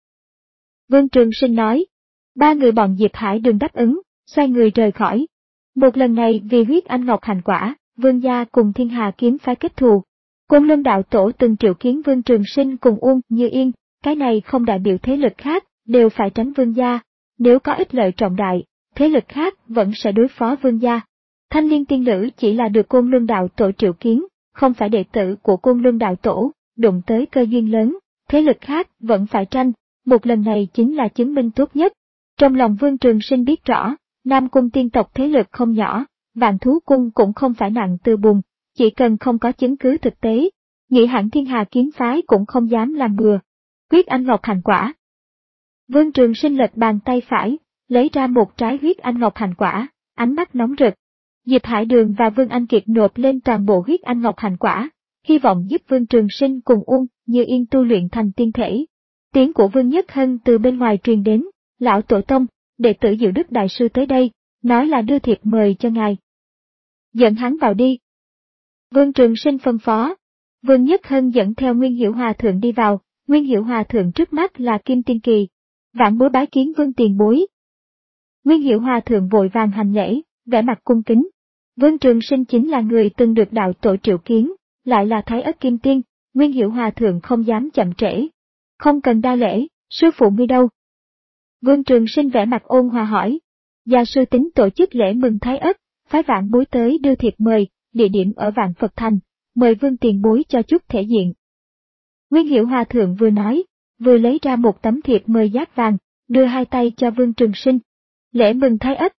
Vương Trường Sinh nói. Ba người bọn Diệp Hải Đường đáp ứng, xoay người rời khỏi. Một lần này vì huyết anh ngọc hành quả, Vương gia cùng Thiên Hà Kiếm Phái kết thù. Côn Luân Đạo Tổ từng triệu kiến Vương Trường Sinh cùng Uông Như Yên, cái này không đại biểu thế lực khác, đều phải tránh Vương gia. Nếu có ích lợi trọng đại, thế lực khác vẫn sẽ đối phó Vương gia. Thanh Liên Tiên Nữ chỉ là được Côn Luân Đạo Tổ triệu kiến, không phải đệ tử của Côn Luân Đạo Tổ, đụng tới cơ duyên lớn, thế lực khác vẫn phải tranh, một lần này chính là chứng minh tốt nhất. Trong lòng Vương Trường Sinh biết rõ, Nam Cung tiên tộc thế lực không nhỏ, Vạn Thú Cung cũng không phải nặng từ bùn, chỉ cần không có chứng cứ thực tế, nghĩ hẳn Thiên Hà kiếm phái cũng không dám làm bừa. Huyết Anh Ngọc Hành Quả. Vương Trường Sinh lệch bàn tay phải, lấy ra một trái huyết anh ngọc hành quả, ánh mắt nóng rực. Diệp Hải Đường và Vương Anh Kiệt nộp lên toàn bộ huyết anh ngọc hành quả, hy vọng giúp Vương Trường Sinh cùng Uông Như Yên tu luyện thành tiên thể. Tiếng của Vương Nhất Hân từ bên ngoài truyền đến, lão tổ tông, đệ tử Diệu Đức Đại Sư tới đây, nói là đưa thiệp mời cho ngài. Dẫn hắn vào đi. Vương Trường Sinh phân phó. Vương Nhất Hân dẫn theo Nguyên Hiểu Hòa Thượng đi vào, Nguyên Hiểu Hòa Thượng trước mắt là Kim Tiên Kỳ. Vạn bối bái kiến Vương tiền bối. Nguyên Hiểu Hòa Thượng vội vàng hành lễ, vẻ mặt cung kính. Vương Trường Sinh chính là người từng được đạo tổ triệu kiến, lại là Thái Ất Kim Tiên, Nguyên Hiểu Hòa Thượng không dám chậm trễ. Không cần đa lễ, sư phụ ngươi đâu? Vương Trường Sinh vẻ mặt ôn hòa hỏi. Gia sư tính tổ chức lễ mừng Thái Ất, phái vạn bối tới đưa thiệp mời, địa điểm ở Vạn Phật Thành, mời Vương tiền bối cho chút thể diện. Nguyên Hiểu Hòa Thượng vừa nói, vừa lấy ra một tấm thiệp mời dát vàng, đưa hai tay cho Vương Trường Sinh. Lễ mừng Thái Ất.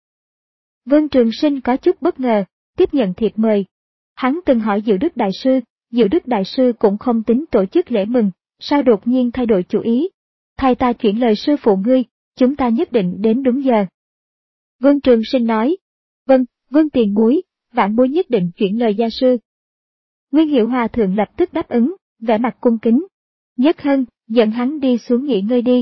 Vương Trường Sinh có chút bất ngờ, tiếp nhận thiệp mời. Hắn từng hỏi Diệu Đức Đại Sư, Diệu Đức Đại Sư cũng không tính tổ chức lễ mừng, sao đột nhiên thay đổi chủ ý. Thay ta chuyển lời sư phụ ngươi, chúng ta nhất định đến đúng giờ. Vương Trường Sinh nói. Vâng, Vương tiền bối, vạn bối nhất định chuyển lời gia sư. Nguyên Hiểu Hòa Thượng lập tức đáp ứng, vẻ mặt cung kính. Nhất Hân, dẫn hắn đi xuống nghỉ ngơi đi.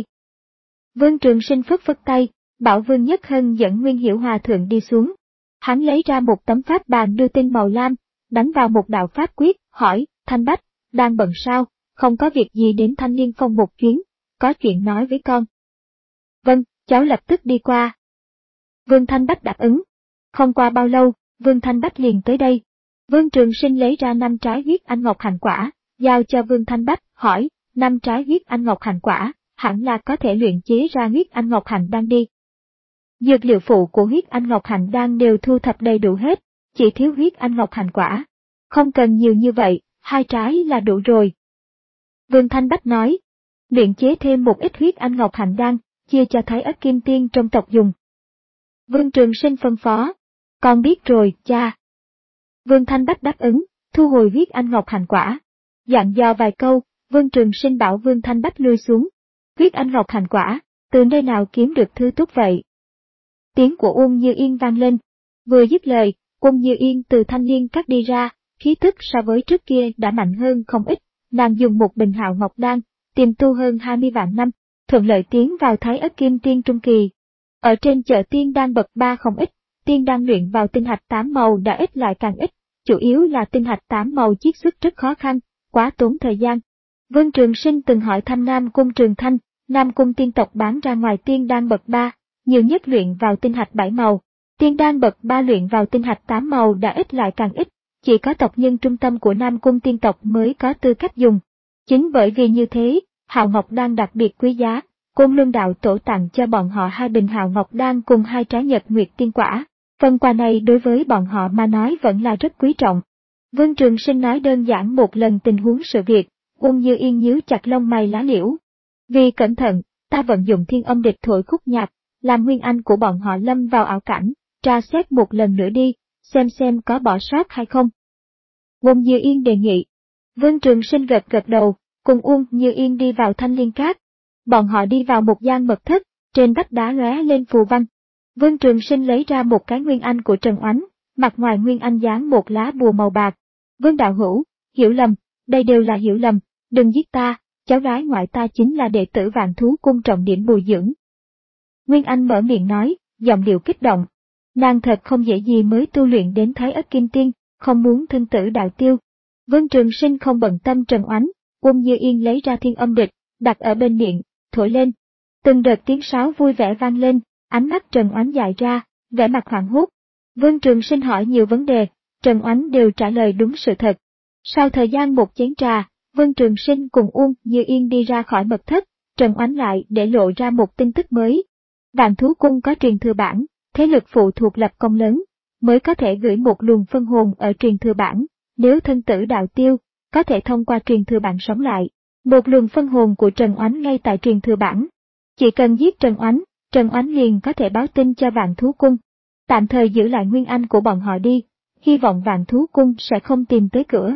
Vương Trường Sinh phất phất tay, bảo Vương Nhất Hân dẫn Nguyên Hiểu Hòa Thượng đi xuống. Hắn lấy ra một tấm pháp bàn đưa tin màu lam, đánh vào một đạo pháp quyết, hỏi, Thanh Bách, đang bận sao, không có việc gì đến Thanh Niên Phong một chuyến, có chuyện nói với con. Vâng, cháu lập tức đi qua. Vương Thanh Bách đáp ứng. Không qua bao lâu, Vương Thanh Bách liền tới đây. Vương Trường Sinh lấy ra năm trái huyết anh ngọc hành quả, giao cho Vương Thanh Bách, hỏi, năm trái huyết anh ngọc hành quả, hẳn là có thể luyện chế ra huyết anh ngọc hành đan đi. Dược liệu phụ của huyết anh ngọc hành đan đều thu thập đầy đủ hết, chỉ thiếu huyết anh ngọc hành quả. Không cần nhiều như vậy, hai trái là đủ rồi. Vương Thanh Bách nói, luyện chế thêm một ít huyết anh ngọc hành đan, chia cho Thái Ất Kim Tiên trong tộc dùng. Vương Trường Sinh phân phó, con biết rồi, cha. Vương Thanh Bách đáp ứng, thu hồi huyết anh ngọc hành quả. Dặn dò vài câu, Vương Trường Sinh bảo Vương Thanh Bách lui xuống. Huyết anh ngọc hành quả, từ nơi nào kiếm được thứ tốt vậy? Tiếng của Uông Như Yên vang lên. Vừa dứt lời, Uông Như Yên từ thanh niên các đi ra, khí tức so với trước kia đã mạnh hơn không ít. Nàng dùng một bình hạo ngọc đan, tiềm tu hơn hai mươi vạn năm, thuận lợi tiến vào Thái Ất Kim Tiên trung kỳ. Ở trên chợ tiên đan bậc ba không ít, tiên đan luyện vào tinh hạch tám màu đã ít lại càng ít, chủ yếu là tinh hạch tám màu chiết xuất rất khó khăn, quá tốn thời gian. Vương Trường Sinh từng hỏi thăm Nam Cung Trường Thanh, Nam Cung tiên tộc bán ra ngoài tiên đan bậc ba, nhiều nhất luyện vào tinh hạch bảy màu, tiên đan bậc ba luyện vào tinh hạch tám màu đã ít lại càng ít, chỉ có tộc nhân trung tâm của Nam Cung tiên tộc mới có tư cách dùng. Chính bởi vì như thế, hạo ngọc đan đặc biệt quý giá, Côn Luân đạo tổ tặng cho bọn họ hai bình hạo ngọc đan cùng hai trái nhật nguyệt tiên quả. Phần quà này đối với bọn họ mà nói vẫn là rất quý trọng. Vương Trường Sinh nói đơn giản một lần tình huống sự việc, Uông Như Yên nhíu chặt lông mày lá liễu. Vì cẩn thận, ta vận dụng thiên âm địch thổi khúc nhạc, làm nguyên anh của bọn họ lâm vào ảo cảnh, tra xét một lần nữa đi, xem xem có bỏ sót hay không. Uông Như Yên đề nghị. Vương Trường Sinh gật gật đầu, cùng Uông Như Yên đi vào Thanh Liên Các. Bọn họ đi vào một gian mật thất, trên vách đá lóe lên phù văn. Vương Trường Sinh lấy ra một cái nguyên anh của Trần Oánh, mặt ngoài nguyên anh dán một lá bùa màu bạc. Vương đạo hữu, hiểu lầm, đây đều là hiểu lầm, đừng giết ta, cháu gái ngoại ta chính là đệ tử Vạn Thú Cung trọng điểm bồi dưỡng. Nguyên Anh mở miệng nói, giọng điệu kích động. Nàng thật không dễ gì mới tu luyện đến Thái Ất Kim Tiên, không muốn thân tử đạo tiêu. Vương Trường Sinh không bận tâm Trần Oánh, Uông Như Yên lấy ra thiên âm địch, đặt ở bên miệng, thổi lên. Từng đợt tiếng sáo vui vẻ vang lên, ánh mắt Trần Oánh dại ra, vẻ mặt hoảng hốt. Vương Trường Sinh hỏi nhiều vấn đề, Trần Oánh đều trả lời đúng sự thật. Sau thời gian một chén trà, Vương Trường Sinh cùng Uông Như Yên đi ra khỏi mật thất, Trần Oánh lại để lộ ra một tin tức mới. Vạn Thú Cung có truyền thừa bản, thế lực phụ thuộc lập công lớn, mới có thể gửi một luồng phân hồn ở truyền thừa bản, nếu thân tử đạo tiêu, có thể thông qua truyền thừa bản sống lại. Một luồng phân hồn của Trần Oánh ngay tại truyền thừa bản. Chỉ cần giết Trần Oánh, Trần Oánh liền có thể báo tin cho Vạn Thú Cung, tạm thời giữ lại Nguyên Anh của bọn họ đi, hy vọng Vạn Thú Cung sẽ không tìm tới cửa.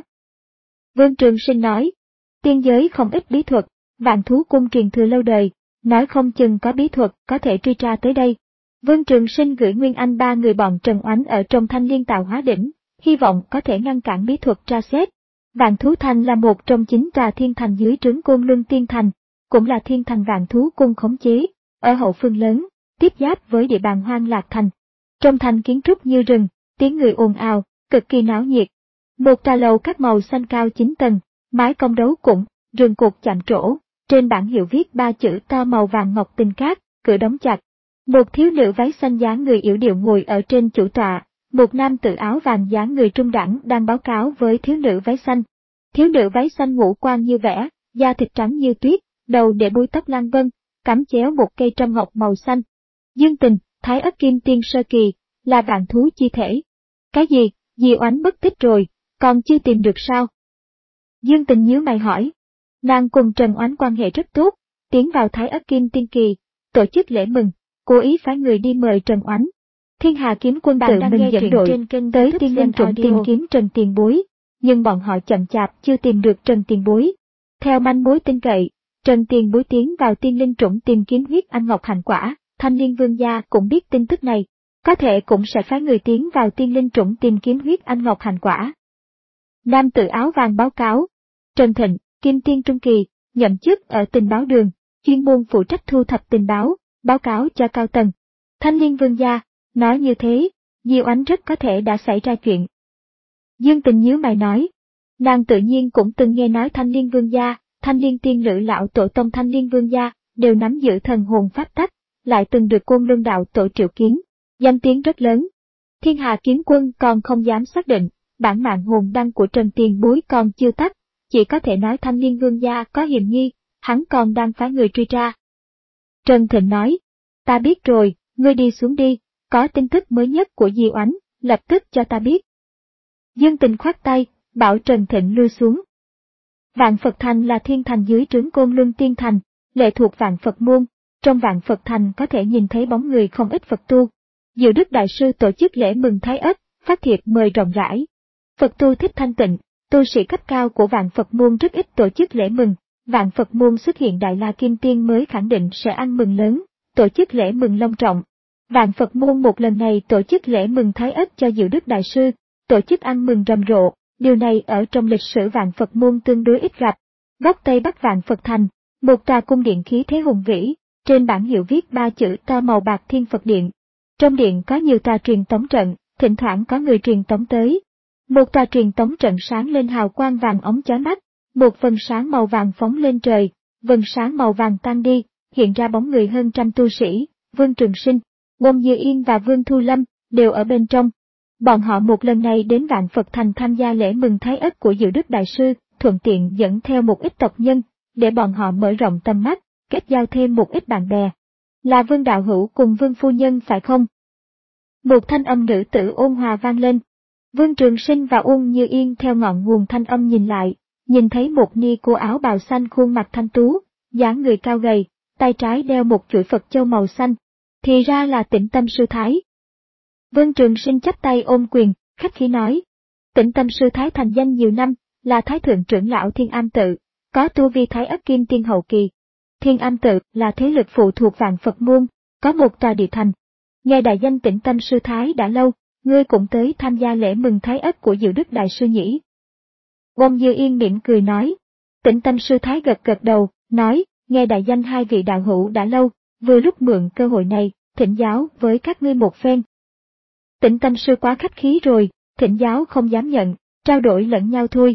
Vương Trường Sinh nói, tiên giới không ít bí thuật, Vạn Thú Cung truyền thừa lâu đời, nói không chừng có bí thuật có thể truy tra tới đây. Vương Trường Sinh gửi Nguyên Anh ba người bọn Trần Oánh ở trong Thanh Liên Tạo Hóa Đỉnh, hy vọng có thể ngăn cản bí thuật tra xét. Vạn Thú Thành là một trong chín tòa thiên thành dưới trướng Côn Luân Tiên Thành, cũng là thiên thành Vạn Thú Cung khống chế, ở hậu phương lớn, tiếp giáp với địa bàn Hoang Lạc Thành. Trong thành kiến trúc như rừng, tiếng người ồn ào, cực kỳ náo nhiệt. Một tòa lầu các màu xanh cao chín tầng, mái cong đấu cũng, rừng cột chạm trổ, trên bảng hiệu viết ba chữ to màu vàng ngọc tinh cát, cửa đóng chặt. Một thiếu nữ váy xanh dáng người yểu điệu ngồi ở trên chủ tọa, một nam tử áo vàng dáng người trung đẳng đang báo cáo với thiếu nữ váy xanh. Thiếu nữ váy xanh ngũ quan như vẽ, da thịt trắng như tuyết, đầu để búi tóc lang vân, cắm chéo một cây trăm ngọc màu xanh. Dương Tình, Thái Ất Kim Tiên sơ kỳ, là vạn thú chi thể. Cái gì, Di Oánh mất tích rồi, còn chưa tìm được sao? Dương Tình nhíu mày hỏi. Nàng cùng Trần Oánh quan hệ rất tốt, tiến vào Thái Ất Kim Tiên kỳ, tổ chức lễ mừng, cố ý phái người đi mời Trần Oánh. Thiên Hà Kiếm Quân tự mình dẫn đội trên kênh tới Tiên Linh Trũng tìm kiếm Trần Tiền Bối, nhưng bọn họ chậm chạp chưa tìm được Trần Tiền Bối. Theo manh mối tin cậy, Trần Tiền Bối tiến vào Tiên Linh Trũng tìm kiếm huyết anh ngọc hành quả, Thanh Liên Vương gia cũng biết tin tức này, có thể cũng sẽ phái người tiến vào Tiên Linh Trũng tìm kiếm huyết anh ngọc hành quả. Nam tử áo vàng báo cáo, Trần Thịnh, Kim Tiên Trung Kỳ, nhậm chức ở tình báo đường, chuyên môn phụ trách thu thập tình báo, báo cáo cho cao tầng. Thanh Liên Vương gia, nói như thế, Di Oánh rất có thể đã xảy ra chuyện. Dương Tình nhíu mày nói, nàng tự nhiên cũng từng nghe nói Thanh Liên Vương gia, Thanh Liên Tiên Lữ lão tổ tông Thanh Liên Vương gia, đều nắm giữ thần hồn pháp tắc, lại từng được Côn Luân đạo tổ triệu kiến, danh tiếng rất lớn. Thiên Hà Kiếm Quân còn không dám xác định, bản mạng hồn đăng của Trần Tiền Bối còn chưa tắt, chỉ có thể nói Thanh Liên Vương gia có hiểm nghi, hắn còn đang phái người truy tra. Trần Thịnh nói, ta biết rồi, ngươi đi xuống đi, có tin tức mới nhất của Di Oánh, lập tức cho ta biết. Dương Tình khoát tay, bảo Trần Thịnh lui xuống. Vạn Phật Thành là thiên thành dưới trướng Côn Luân Tiên Thành, lệ thuộc Vạn Phật Môn, trong Vạn Phật Thành có thể nhìn thấy bóng người không ít Phật tu. Diệu Đức Đại Sư tổ chức lễ mừng Thái Ất, phát thiệp mời rộng rãi. Phật tu thích thanh tịnh, tu sĩ cấp cao của Vạn Phật Môn rất ít tổ chức lễ mừng, Vạn Phật Môn xuất hiện Đại La Kim Tiên mới khẳng định sẽ ăn mừng lớn, tổ chức lễ mừng long trọng. Vạn Phật Môn một lần này tổ chức lễ mừng Thái Ất cho Diệu Đức Đại Sư, tổ chức ăn mừng rầm rộ, điều này ở trong lịch sử Vạn Phật Môn tương đối ít gặp. Góc Tây Bắc Vạn Phật Thành, một tòa cung điện khí thế hùng vĩ, trên bảng hiệu viết ba chữ to màu bạc Thiên Phật Điện. Trong điện có nhiều tòa truyền tống trận, thỉnh thoảng có người truyền tống tới. Một tòa truyền tống trận sáng lên hào quang vàng óng chói mắt, một vầng sáng màu vàng phóng lên trời, vầng sáng màu vàng tan đi, hiện ra bóng người hơn trăm tu sĩ, Vương Trường Sinh, Ngôn Như Yên và Vương Thu Lâm, đều ở bên trong. Bọn họ một lần này đến Vạn Phật Thành tham gia lễ mừng Thái Ất của Diệu Đức Đại Sư, thuận tiện dẫn theo một ít tộc nhân, để bọn họ mở rộng tầm mắt, kết giao thêm một ít bạn bè. Là Vương Đạo Hữu cùng Vương Phu Nhân phải không? Một thanh âm nữ tử ôn hòa vang lên. Vương Trường Sinh và Uông Như Yên theo ngọn nguồn thanh âm nhìn lại, nhìn thấy một ni cô áo bào xanh khuôn mặt thanh tú, dáng người cao gầy, tay trái đeo một chuỗi Phật châu màu xanh, thì ra là Tĩnh Tâm Sư Thái. Vương Trường Sinh chắp tay ôm quyền, khách khí nói, Tĩnh Tâm Sư Thái thành danh nhiều năm, là Thái Thượng trưởng lão Thiên Am Tự, có tu vi Thái Ất Kim Tiên hậu kỳ. Thiên Am Tự là thế lực phụ thuộc Vạn Phật Môn, có một tòa địa thành. Nghe đại danh Tĩnh Tâm Sư Thái đã lâu, ngươi cũng tới tham gia lễ mừng Thái Ất của Diệu Đức Đại Sư nhỉ? Ngôn Như Yên mỉm cười nói. Tĩnh Tâm Sư Thái gật gật đầu, nói, nghe đại danh hai vị đạo hữu đã lâu, vừa lúc mượn cơ hội này, thỉnh giáo với các ngươi một phen. Tĩnh Tâm Sư quá khách khí rồi, thỉnh giáo không dám nhận, trao đổi lẫn nhau thôi.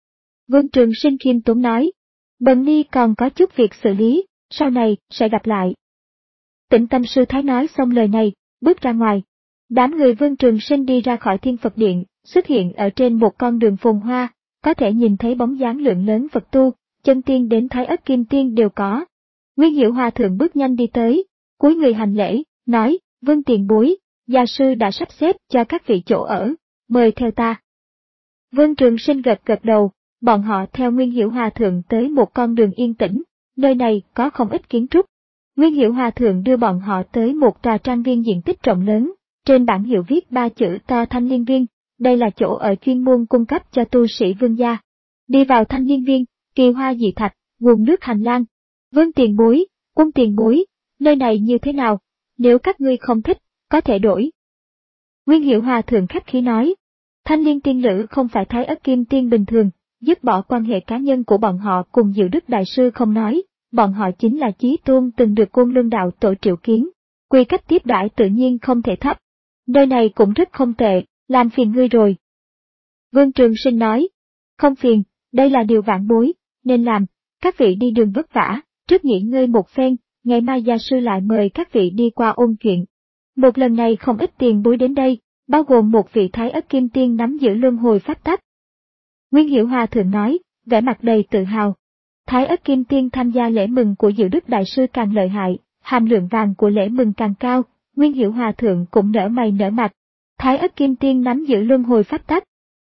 Vương Trường Sinh khiêm tốn nói, Bần ni còn có chút việc xử lý, sau này sẽ gặp lại. Tĩnh Tâm Sư Thái nói xong lời này, bước ra ngoài. Đám người Vương Trường Sinh đi ra khỏi Thiên Phật Điện, xuất hiện ở trên một con đường phồn hoa, có thể nhìn thấy bóng dáng lượng lớn Phật tu, chân tiên đến Thái Ất Kim Tiên đều có. Nguyên Hiểu Hòa Thượng bước nhanh đi tới, cúi người hành lễ, nói, Vương tiền bối, gia sư đã sắp xếp cho các vị chỗ ở, mời theo ta. Vương Trường Sinh gật gật đầu, bọn họ theo Nguyên Hiểu Hòa Thượng tới một con đường yên tĩnh, nơi này có không ít kiến trúc. Nguyên Hiểu Hòa Thượng đưa bọn họ tới một tòa trang viên diện tích rộng lớn, trên bảng hiệu viết ba chữ to Thanh Liên Viên, đây là chỗ ở chuyên môn cung cấp cho tu sĩ vương gia. Đi vào Thanh Liên Viên, kỳ hoa dị thạch, nguồn nước hành lang. Vương tiền bối, Quân tiền bối, nơi này như thế nào, nếu các ngươi không thích, có thể đổi. Nguyên Hiểu Hòa Thượng khách khí nói, Thanh Liên tiên nữ không phải Thái Ất Kim Tiên bình thường, dứt bỏ quan hệ cá nhân của bọn họ cùng Diệu Đức Đại Sư không nói, bọn họ chính là chí tôn từng được Côn Luân đạo tổ triệu kiến, quy cách tiếp đãi tự nhiên không thể thấp. Nơi này cũng rất không tệ, làm phiền ngươi rồi. Vương Trường Sinh nói, không phiền, đây là điều vãn bối, nên làm, các vị đi đường vất vả, trước nghỉ ngơi một phen, ngày mai gia sư lại mời các vị đi qua ôn chuyện. Một lần này không ít tiền bối đến đây, bao gồm một vị Thái Ất Kim Tiên nắm giữ luân hồi pháp tắc. Nguyên Hiểu Hòa Thượng nói, vẻ mặt đầy tự hào. Thái Ất Kim Tiên tham gia lễ mừng của Diệu Đức Đại Sư càng lợi hại, hàm lượng vàng của lễ mừng càng cao, Nguyên Hiểu Hòa Thượng cũng nở mày nở mặt. Thái Ất Kim Tiên nắm giữ luân hồi pháp tắc.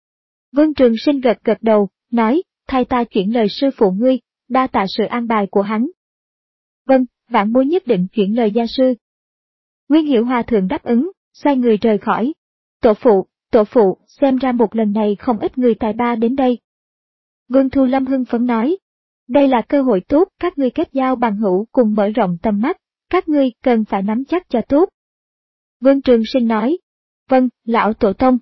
Vương Trường Sinh gật gật đầu, nói, thay ta chuyển lời sư phụ ngươi, đa tạ sự an bài của hắn. Vâng, vãn bối nhất định chuyển lời gia sư. Nguyên Hiểu Hòa Thượng đáp ứng, xoay người rời khỏi. Tổ phụ, tổ phụ, xem ra một lần này không ít người tài ba đến đây. Vương Thu Lâm hưng phấn nói, đây là cơ hội tốt, các ngươi kết giao bằng hữu cùng mở rộng tầm mắt, các ngươi cần phải nắm chắc cho tốt. Vương Trường Sinh nói, vâng, lão tổ tông.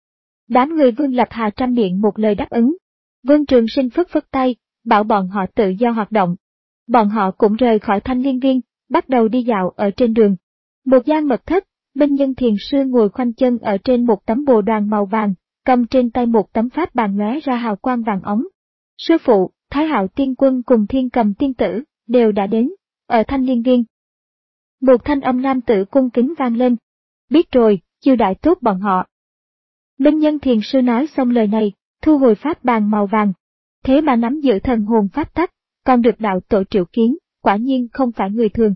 Đám người Vương Lập Hà trăm miệng một lời đáp ứng. Vương Trường Sinh phất phất tay, bảo bọn họ tự do hoạt động. Bọn họ cũng rời khỏi Thanh Liên Viên, bắt đầu đi dạo ở trên đường. Một gian mật thất, Minh Nhân Thiền Sư ngồi khoanh chân ở trên một tấm bồ đoàn màu vàng, cầm trên tay một tấm pháp bàn lóe ra hào quang vàng óng. Sư phụ, Thái Hạo Tiên Quân cùng Thiên Cầm Tiên Tử, đều đã đến, ở Thanh Liên Viên. Một thanh âm nam tử cung kính vang lên. Biết rồi, chiêu đại tốt bọn họ. Minh Nhân Thiền Sư nói xong lời này, thu hồi pháp bàn màu vàng. Thế mà nắm giữ thần hồn pháp tắc, còn được đạo tổ triệu kiến, quả nhiên không phải người thường.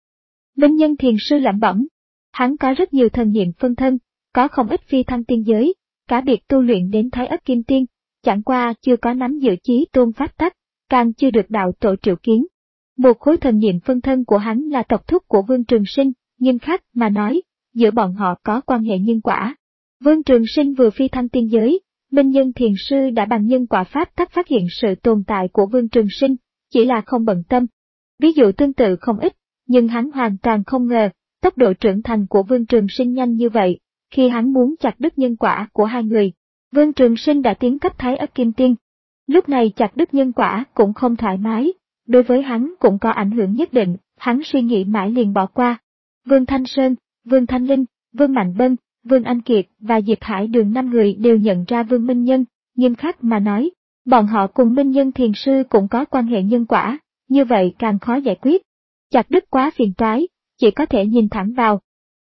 Minh Nhân Thiền Sư lẩm bẩm, hắn có rất nhiều thần niệm phân thân, có không ít phi thăng tiên giới, cả biệt tu luyện đến Thái Ất Kim Tiên, chẳng qua chưa có nắm giữ chí tôn pháp tắc, càng chưa được đạo tổ triệu kiến. Một khối thần niệm phân thân của hắn là tộc thúc của Vương Trường Sinh, nghiêm khắc mà nói, giữa bọn họ có quan hệ nhân quả. Vương Trường Sinh vừa phi thăng tiên giới, Minh Nhân Thiền Sư đã bằng nhân quả pháp tắc phát hiện sự tồn tại của Vương Trường Sinh, chỉ là không bận tâm. Ví dụ tương tự không ít, nhưng hắn hoàn toàn không ngờ, tốc độ trưởng thành của Vương Trường Sinh nhanh như vậy, khi hắn muốn chặt đứt nhân quả của hai người. Vương Trường Sinh đã tiến cấp Thái Ất Kim Tiên. Lúc này chặt đứt nhân quả cũng không thoải mái, đối với hắn cũng có ảnh hưởng nhất định, hắn suy nghĩ mãi liền bỏ qua. Vương Thanh Sơn, Vương Thanh Linh, Vương Mạnh Bân, Vương Anh Kiệt và Diệp Hải Đường năm người đều nhận ra Vương Minh Nhân, nghiêm khắc mà nói, bọn họ cùng Minh Nhân Thiền Sư cũng có quan hệ nhân quả, như vậy càng khó giải quyết. Chặt đứt quá phiền toái, chỉ có thể nhìn thẳng vào.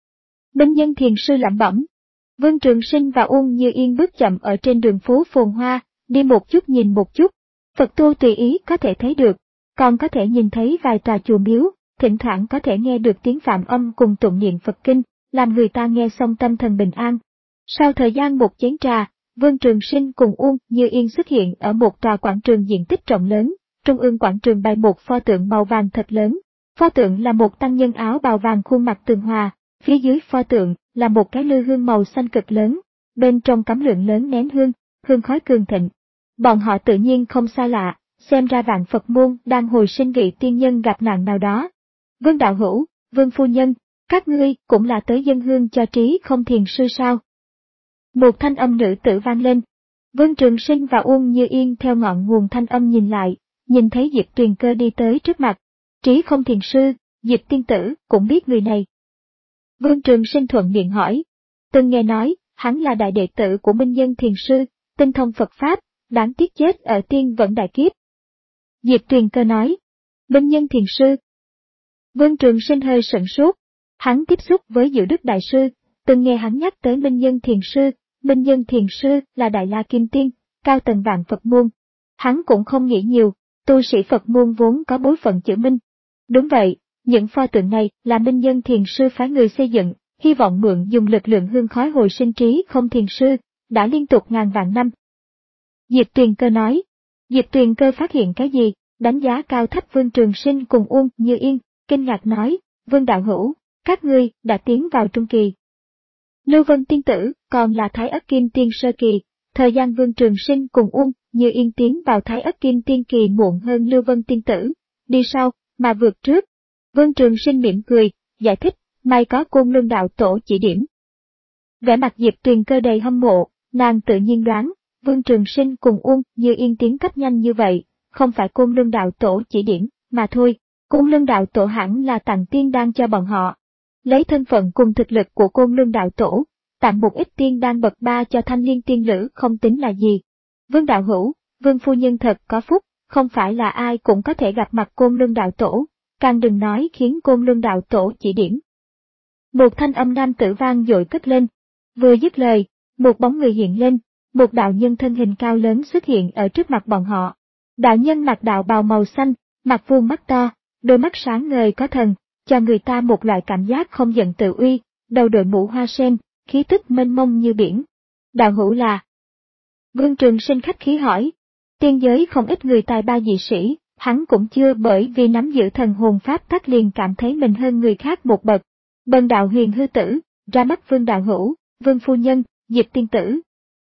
Minh Nhân Thiền Sư lẩm bẩm. Vương Trường Sinh và Uông Như Yên bước chậm ở trên đường phố phồn hoa, đi một chút nhìn một chút. Phật tu tùy ý có thể thấy được, còn có thể nhìn thấy vài tòa chùa miếu, thỉnh thoảng có thể nghe được tiếng phạm âm cùng tụng niệm Phật kinh, làm người ta nghe xong tâm thần bình an. Sau thời gian một chén trà, Vương Trường Sinh cùng Uông Như Yên xuất hiện ở một tòa quảng trường diện tích rộng lớn, trung ương quảng trường bày một pho tượng màu vàng thật lớn. Pho tượng là một tăng nhân áo bào vàng khuôn mặt tường hòa, phía dưới pho tượng là một cái lư hương màu xanh cực lớn, bên trong cắm lượng lớn nén hương, hương khói cường thịnh. Bọn họ tự nhiên không xa lạ, xem ra Vạn Phật môn đang hồi sinh vị tiên nhân gặp nạn nào đó. Vương đạo hữu, Vương phu nhân, các ngươi cũng là tới dân hương cho Trí Không Thiền Sư sao? Một thanh âm nữ tử vang lên. Vương Trường Sinh và Uông Như Yên theo ngọn nguồn thanh âm nhìn lại, nhìn thấy Diệp Tuyền Cơ đi tới trước mặt. Trí Không Thiền Sư, Diệp tiên tử cũng biết người này. Vương Trường Sinh thuận miệng hỏi, từng nghe nói, hắn là đại đệ tử của Minh Nhân Thiền Sư, tinh thông Phật Pháp, đáng tiếc chết ở Tiên Vẫn Đại Kiếp. Diệp Tuyền Cơ nói, Minh Nhân Thiền Sư. Vương Trường Sinh hơi sửng sốt, hắn tiếp xúc với Diệu Đức Đại Sư, từng nghe hắn nhắc tới Minh Nhân Thiền Sư, Minh Nhân Thiền Sư là Đại La Kim Tiên, cao tầng Vạn Phật môn. Hắn cũng không nghĩ nhiều, tu sĩ Phật môn vốn có bối phận chữ Minh. Đúng vậy, những pho tượng này là Minh Nhân Thiền Sư phái người xây dựng, hy vọng mượn dùng lực lượng hương khói hồi sinh Trí Không Thiền Sư, đã liên tục ngàn vạn năm. Diệp Tuyền Cơ nói, Diệp Tuyền Cơ phát hiện cái gì, đánh giá cao thấp Vương Trường Sinh cùng Uông Như Yên, kinh ngạc nói, Vương đạo hữu, các ngươi đã tiến vào trung kỳ. Lưu Vân tiên tử còn là Thái Ất Kim Tiên sơ kỳ, thời gian Vương Trường Sinh cùng Uông Như Yên tiến vào Thái Ất Kim Tiên kỳ muộn hơn Lưu Vân tiên tử, đi sau mà vượt trước. Vương Trường Sinh mỉm cười, giải thích, may có Côn Luân đạo tổ chỉ điểm. Vẻ mặt Diệp Tuyền Cơ đầy hâm mộ, nàng tự nhiên đoán, Vương Trường Sinh cùng Uông Như Yên tiến cấp nhanh như vậy, không phải Côn Luân đạo tổ chỉ điểm, mà thôi, Côn Luân đạo tổ hẳn là tặng tiên đan cho bọn họ. Lấy thân phận cùng thực lực của Côn Luân đạo tổ, tặng một ít tiên đan bậc ba cho thanh liên tiên lữ không tính là gì. Vương đạo hữu, Vương phu nhân thật có phúc, không phải là ai cũng có thể gặp mặt Côn Luân đạo tổ, càng đừng nói khiến Côn Luân đạo tổ chỉ điểm. Một thanh âm nam tử vang dội cất lên. Vừa dứt lời, một bóng người hiện lên, một đạo nhân thân hình cao lớn xuất hiện ở trước mặt bọn họ. Đạo nhân mặc đạo bào màu xanh, mặt vuông mắt to, đôi mắt sáng ngời có thần, cho người ta một loại cảm giác không giận tự uy, đầu đội mũ hoa sen, khí tức mênh mông như biển. Đạo hữu là? Vương Trường Sinh khách khí hỏi. Tiên giới không ít người tài ba dị sĩ, hắn cũng chưa bởi vì nắm giữ thần hồn pháp tắc liền cảm thấy mình hơn người khác một bậc. Bần đạo Huyền Hư Tử, ra mắt Vương đạo hữu, Vương phu nhân, Diệp tiên tử.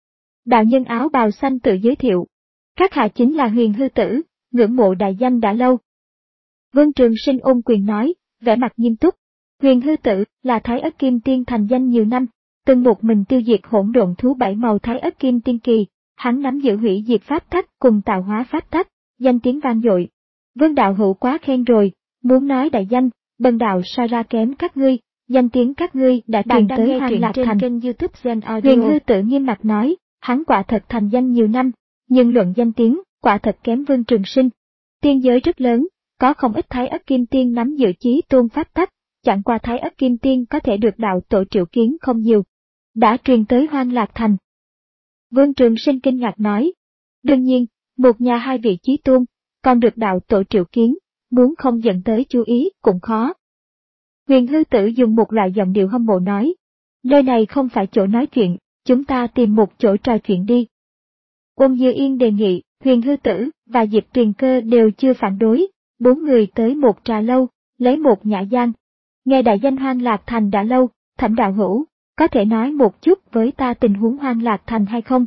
Đạo nhân áo bào xanh tự giới thiệu. Các hạ chính là Huyền Hư Tử, ngưỡng mộ đại danh đã lâu. Vương Trường Sinh ôm quyền nói, vẻ mặt nghiêm túc. Huyền Hư Tử là Thái Ất Kim Tiên thành danh nhiều năm, từng một mình tiêu diệt hỗn độn thú bảy màu Thái Ất Kim Tiên kỳ, hắn nắm giữ hủy diệt pháp tắc cùng tạo hóa pháp tắc, danh tiếng vang dội. Vương đạo hữu quá khen rồi, muốn nói đại danh, bần đạo so ra kém các ngươi, danh tiếng các ngươi đã truyền tới Hoàng Lạc Thành. Kênh YouTube Gen Audio. Huyền Hư Tử nghiêm mặt nói, hắn quả thật thành danh nhiều năm, nhưng luận danh tiếng, quả thật kém Vương Trường Sinh. Tiên giới rất lớn, có không ít Thái Ất Kim Tiên nắm giữ chí tôn pháp tắc, chẳng qua Thái Ất Kim Tiên có thể được đạo tổ triệu kiến không nhiều. Đã truyền tới Hoang Lạc Thành. Vương Trường Sinh kinh ngạc nói. Đương nhiên, một nhà hai vị chí tôn, còn được đạo tổ triệu kiến, muốn không dẫn tới chú ý cũng khó. Huyền Hư Tử dùng một loại giọng điệu hâm mộ nói. Nơi này không phải chỗ nói chuyện, chúng ta tìm một chỗ trò chuyện đi. Ôn Như Yên đề nghị, Huyền Hư Tử và Diệp Tuyền Cơ đều chưa phản đối, bốn người tới một trà lâu, lấy một nhã gian. Nghe đại danh Hoang Lạc Thành đã lâu, Thẩm đạo hữu, có thể nói một chút với ta tình huống Hoang Lạc Thành hay không?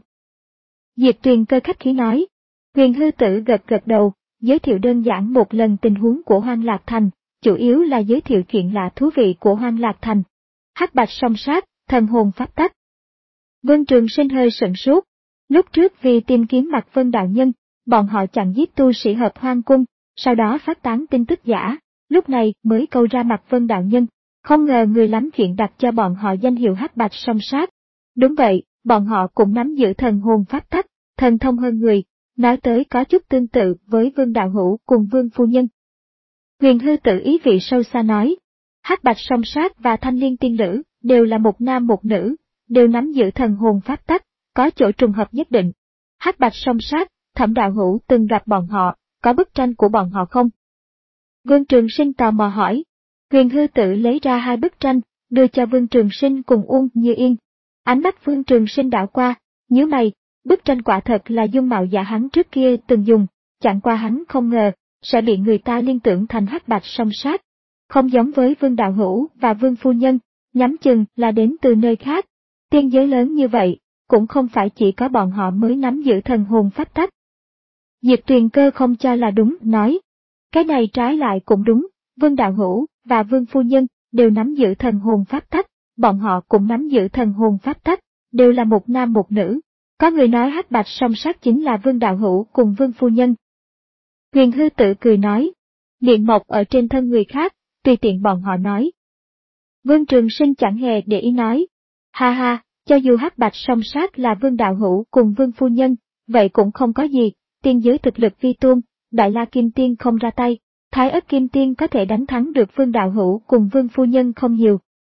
Diệp Tuyền Cơ khách khí nói. Huyền Hư Tử gật gật đầu, giới thiệu đơn giản một lần tình huống của Hoang Lạc Thành, chủ yếu là giới thiệu chuyện lạ thú vị của Hoang Lạc Thành. Hắc bạch song sát, thần hồn pháp tắc. Vương Trường Sinh hơi sửng sốt. Lúc trước vì tìm kiếm Mạc Vân đạo nhân, bọn họ chặn giết tu sĩ hợp hoang cung, sau đó phát tán tin tức giả, lúc này mới câu ra Mạc Vân đạo nhân. Không ngờ người lắm chuyện đặt cho bọn họ danh hiệu hắc bạch song sát. Đúng vậy, bọn họ cũng nắm giữ thần hồn pháp tắc, thần thông hơn người, nói tới có chút tương tự với Vương đạo hữu cùng Vương phu nhân. Huyền Hư Tử ý vị sâu xa nói, hắc bạch song sát và thanh liên tiên nữ đều là một nam một nữ, đều nắm giữ thần hồn pháp tắc, có chỗ trùng hợp nhất định. Hắc bạch song sát, Thẩm đạo hữu từng gặp bọn họ, có bức tranh của bọn họ không? Vương Trường Sinh tò mò hỏi. Huyền Hư Tử lấy ra hai bức tranh, đưa cho Vương Trường Sinh cùng Uông Như Yên. Ánh mắt Vương Trường Sinh đảo qua, nhíu mày, bức tranh quả thật là dung mạo giả hắn trước kia từng dùng, chẳng qua hắn không ngờ, sẽ bị người ta liên tưởng thành hắc bạch song sát. Không giống với Vương đạo hữu và Vương phu nhân, nhắm chừng là đến từ nơi khác. Tiên giới lớn như vậy, cũng không phải chỉ có bọn họ mới nắm giữ thần hồn pháp tắc. Diệp Tuyền Cơ không cho là đúng, nói. Cái này trái lại cũng đúng, Vương đạo hữu và Vương phu nhân đều nắm giữ thần hồn pháp tắc, bọn họ cũng nắm giữ thần hồn pháp tắc, đều là một nam một nữ. Có người nói hắc bạch song sát chính là Vương đạo hữu cùng Vương phu nhân. Huyền Hư Tử cười nói, miệng mọc ở trên thân người khác, tùy tiện bọn họ nói. Vương Trường Sinh chẳng hề để ý nói, ha ha, cho dù hắc bạch song sát là Vương đạo hữu cùng Vương phu nhân, vậy cũng không có gì, tiên giới thực lực vi tôn, Đại La Kim Tiên không ra tay, Thái Ất Kim Tiên có thể đánh thắng được Vương đạo hữu cùng Vương phu nhân không nhiều.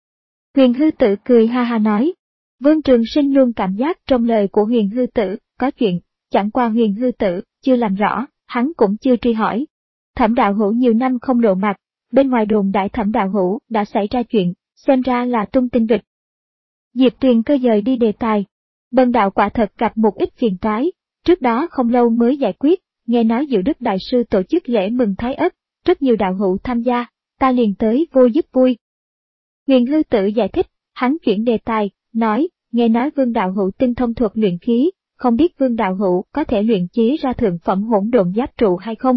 Huyền Hư Tử cười ha ha nói. Vương Trường Sinh luôn cảm giác trong lời của Huyền Hư Tử có chuyện, chẳng qua Huyền Hư Tử chưa làm rõ, hắn cũng chưa truy hỏi. Thẩm đạo hữu nhiều năm không lộ mặt, bên ngoài đồn đại Thẩm đạo hữu đã xảy ra chuyện, xem ra là tung tin vịt. Diệp Tuyền Cơ dời đi đề tài. Bần đạo quả thật gặp một ít phiền toái, trước đó không lâu mới giải quyết, nghe nói Diệu Đức Đại Sư tổ chức lễ mừng Thái Ất, rất nhiều đạo hữu tham gia, ta liền tới vô giúp vui. Huyền Hư Tử giải thích, hắn chuyển đề tài, nói, nghe nói Vương đạo hữu tinh thông thuật luyện khí, không biết Vương đạo hữu có thể luyện chế ra thượng phẩm hỗn độn giáp trụ hay không?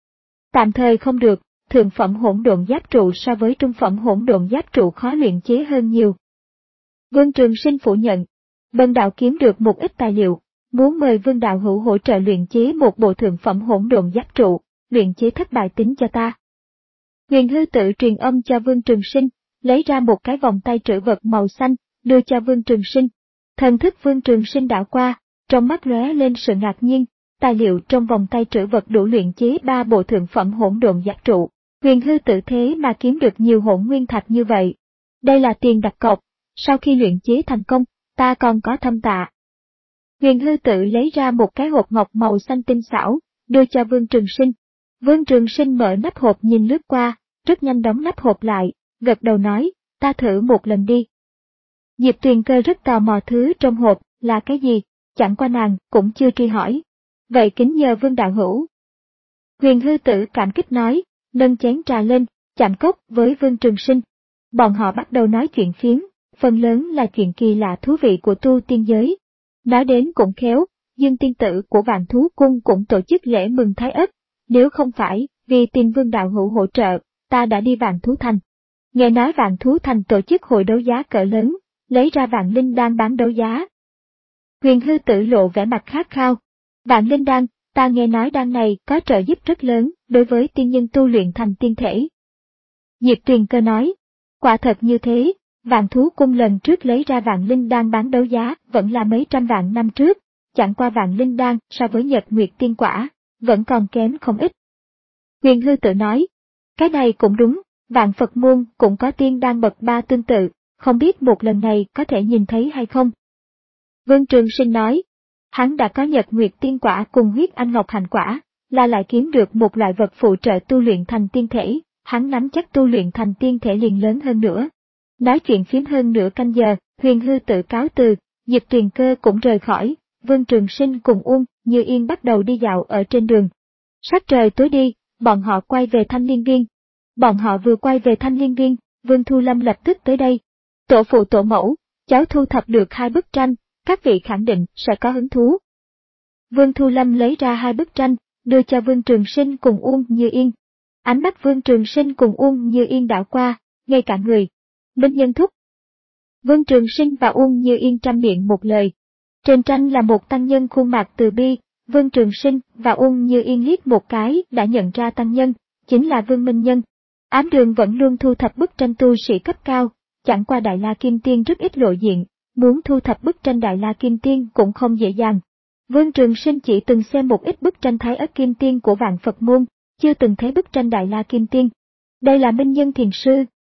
Tạm thời không được, thượng phẩm hỗn độn giáp trụ so với trung phẩm hỗn độn giáp trụ khó luyện chế hơn nhiều. Vương Trường Sinh phủ nhận, bần đạo kiếm được một ít tài liệu, muốn mời Vương đạo hữu hỗ trợ luyện chế một bộ thượng phẩm hỗn độn giáp trụ, luyện chế thất bại tính cho ta. Huyền Hư Tử truyền âm cho Vương Trường Sinh, lấy ra một cái vòng tay trữ vật màu xanh, đưa cho Vương Trường Sinh. Thần thức Vương Trường Sinh đảo qua, trong mắt lóe lên sự ngạc nhiên, tài liệu trong vòng tay trữ vật đủ luyện chế ba bộ thượng phẩm hỗn độn giáp trụ. Huyền Hư Tử thế mà kiếm được nhiều hỗn nguyên thạch như vậy. Đây là tiền đặt cọc, sau khi luyện chế thành công, ta còn có thâm tạ. Huyền Hư Tử lấy ra một cái hộp ngọc màu xanh tinh xảo, đưa cho Vương Trường Sinh. Vương Trường Sinh mở nắp hộp nhìn lướt qua, rất nhanh đóng nắp hộp lại, gật đầu nói, ta thử một lần đi. Diệp Tuyền Cơ rất tò mò thứ trong hộp là cái gì, chẳng qua nàng cũng chưa truy hỏi. Vậy kính nhờ Vương đạo hữu. Huyền Hư Tử cảm kích nói, nâng chén trà lên, chạm cốc với Vương Trường Sinh. Bọn họ bắt đầu nói chuyện phiếm, phần lớn là chuyện kỳ lạ thú vị của tu tiên giới. Nói đến cũng khéo, Dương tiên tử của Vạn Thú Cung cũng tổ chức lễ mừng Thái Ất, nếu không phải vì tìm Vương đạo hữu hỗ trợ, ta đã đi Vạn Thú Thành. Nghe nói Vạn Thú Thành tổ chức hội đấu giá cỡ lớn, lấy ra vạn linh đan bán đấu giá. Huyền Hư Tử lộ vẻ mặt khát khao. Vạn linh đan, ta nghe nói đan này có trợ giúp rất lớn đối với tiên nhân tu luyện thành tiên thể. Diệp Tuyền Cơ nói, quả thật như thế, Vạn Thú Cung lần trước lấy ra vạn linh đan bán đấu giá vẫn là mấy trăm vạn năm trước, chẳng qua vạn linh đan so với Nhật Nguyệt Tiên Quả, vẫn còn kém không ít. Huyền Hư Tử nói, cái này cũng đúng, Vạn Phật Môn cũng có tiên đan bậc ba tương tự, không biết một lần này có thể nhìn thấy hay không. Vương Trường Sinh nói, hắn đã có Nhật Nguyệt Tiên Quả cùng huyết anh ngọc hành quả, là lại kiếm được một loại vật phụ trợ tu luyện thành tiên thể, hắn nắm chắc tu luyện thành tiên thể liền lớn hơn nữa. Nói chuyện phiếm hơn nửa canh giờ, Huyền Hư Tự cáo từ, Diệp Tuyền Cơ cũng rời khỏi, Vương Trường Sinh cùng Uông Như Yên bắt đầu đi dạo ở trên đường. Sắc trời tối đi, bọn họ quay về Thanh Liên Viên. Bọn họ vừa quay về Thanh Liên Viên, Vương Thu Lâm lập tức tới đây. Tổ phụ tổ mẫu, cháu thu thập được hai bức tranh, các vị khẳng định sẽ có hứng thú. Vương Thu Lâm lấy ra hai bức tranh, đưa cho Vương Trường Sinh cùng Uông Như Yên. Ánh mắt Vương Trường Sinh cùng Uông Như Yên đảo qua, ngay cả người. Minh Nhân thúc. Vương Trường Sinh và Uông Như Yên trăm miệng một lời. Trên tranh là một tăng nhân khuôn mặt từ bi, Vương Trường Sinh và Uông Như Yên liếc một cái đã nhận ra tăng nhân, chính là Vương Minh Nhân. Ám Đường vẫn luôn thu thập bức tranh tu sĩ cấp cao, chẳng qua Đại La Kim Tiên rất ít lộ diện, muốn thu thập bức tranh Đại La Kim Tiên cũng không dễ dàng. Vương Trường Sinh chỉ từng xem một ít bức tranh Thái Ất Kim Tiên của Vạn Phật Môn, chưa từng thấy bức tranh Đại La Kim Tiên. Đây là Minh Nhân Thiền Sư.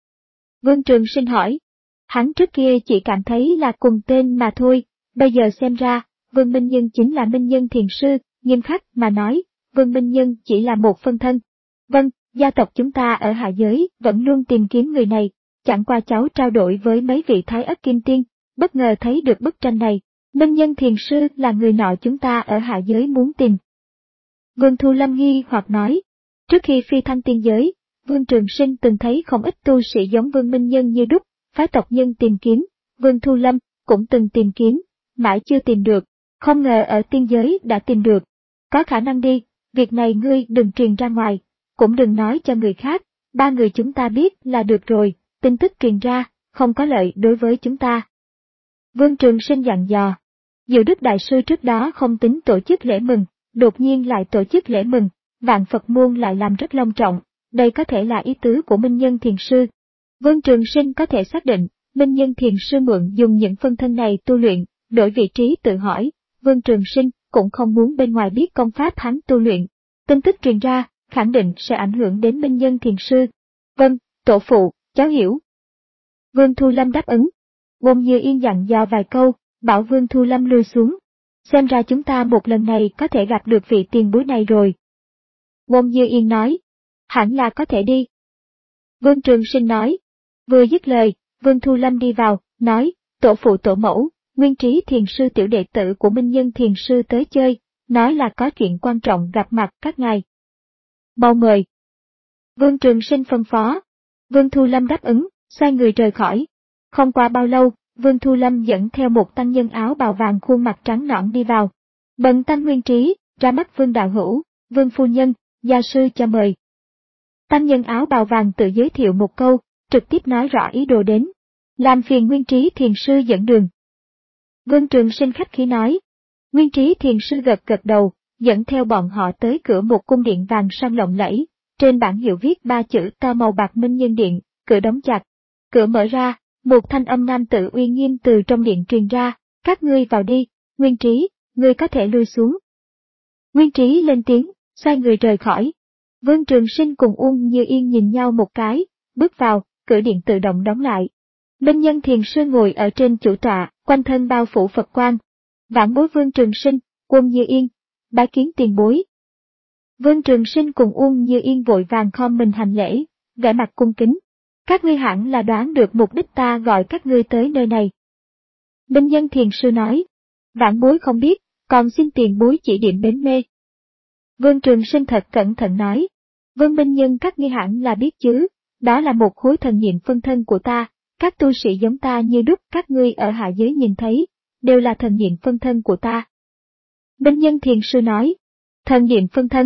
Vương Trường Sinh hỏi. Hắn trước kia chỉ cảm thấy là cùng tên mà thôi, bây giờ xem ra, Vương Minh Nhân chính là Minh Nhân Thiền Sư, nghiêm khắc mà nói, Vương Minh Nhân chỉ là một phân thân. Vâng, gia tộc chúng ta ở hạ giới vẫn luôn tìm kiếm người này, chẳng qua cháu trao đổi với mấy vị Thái Ất Kim Tiên, bất ngờ thấy được bức tranh này. Minh Nhân Thiền Sư là người nọ chúng ta ở hạ giới muốn tìm. Vương Thu Lâm nghi hoặc nói, trước khi phi thăng tiên giới, Vương Trường Sinh từng thấy không ít tu sĩ giống Vương Minh Nhân như đúc, phái tộc nhân tìm kiếm, Vương Thu Lâm cũng từng tìm kiếm, mãi chưa tìm được, không ngờ ở tiên giới đã tìm được. Có khả năng đi, việc này ngươi đừng truyền ra ngoài, cũng đừng nói cho người khác, ba người chúng ta biết là được rồi, tin tức truyền ra, không có lợi đối với chúng ta. Vương Trường Sinh dặn dò. Diệu Đức Đại Sư trước đó không tính tổ chức lễ mừng, đột nhiên lại tổ chức lễ mừng, Vạn Phật Môn lại làm rất long trọng, đây có thể là ý tứ của Minh Nhân Thiền Sư. Vương Trường Sinh có thể xác định, Minh Nhân Thiền Sư mượn dùng những phân thân này tu luyện, đổi vị trí tự hỏi, Vương Trường Sinh cũng không muốn bên ngoài biết công pháp hắn tu luyện. Tin tức truyền ra, khẳng định sẽ ảnh hưởng đến Minh Nhân Thiền Sư. Vâng, tổ phụ, cháu hiểu. Vương Thu Lâm đáp ứng. Uông Như Yên dặn dò vài câu, bảo Vương Thu Lâm lui xuống. Xem ra chúng ta một lần này có thể gặp được vị tiền bối này rồi. Uông Như Yên nói, hẳn là có thể đi. Vương Trường Sinh nói, vừa dứt lời, Vương Thu Lâm đi vào, nói, tổ phụ tổ mẫu, Nguyên Trí Thiền Sư tiểu đệ tử của Minh Nhân Thiền Sư tới chơi, nói là có chuyện quan trọng gặp mặt các ngài. Mau mời. Vương Trường Sinh phân phó. Vương Thu Lâm đáp ứng, xoay người rời khỏi. Không qua bao lâu, Vương Thu Lâm dẫn theo một tăng nhân áo bào vàng khuôn mặt trắng nõn đi vào. Bần tăng Nguyên Trí, ra mắt Vương đạo hữu, Vương phu nhân, gia sư cho mời. Tăng nhân áo bào vàng tự giới thiệu một câu, trực tiếp nói rõ ý đồ đến. Làm phiền Nguyên Trí thiền sư dẫn đường. Vương Trường Sinh khách khí nói. Nguyên Trí thiền sư gật gật đầu, dẫn theo bọn họ tới cửa một cung điện vàng son lộng lẫy, trên bảng hiệu viết ba chữ to màu bạc Minh Nhân Điện, cửa đóng chặt. Cửa mở ra, một thanh âm nam tử uy nghiêm từ trong điện truyền ra, các ngươi vào đi, Nguyên Trí, ngươi có thể lui xuống. Nguyên Trí lên tiếng, xoay người rời khỏi. Vương Trường Sinh cùng Uông Như Yên nhìn nhau một cái, bước vào, cửa điện tự động đóng lại. Minh Nhân thiền sư ngồi ở trên chủ tọa, quanh thân bao phủ Phật quang. Vãn bối Vương Trường Sinh, Uông Như Yên, bái kiến tiền bối. Vương Trường Sinh cùng Uông Như Yên vội vàng khom mình hành lễ, vẻ mặt cung kính. Các ngươi hẳn là đoán được mục đích ta gọi các ngươi tới nơi này. Minh Nhân thiền sư nói, vãn bối không biết, còn xin tiền bối chỉ điểm bến mê. Vương Trường Sinh thật cẩn thận nói, Vương Minh Nhân các ngươi hẳn là biết chứ, đó là một khối thần niệm phân thân của ta, các tu sĩ giống ta như đúc các ngươi ở hạ giới nhìn thấy, đều là thần niệm phân thân của ta. Minh Nhân thiền sư nói, thần niệm phân thân.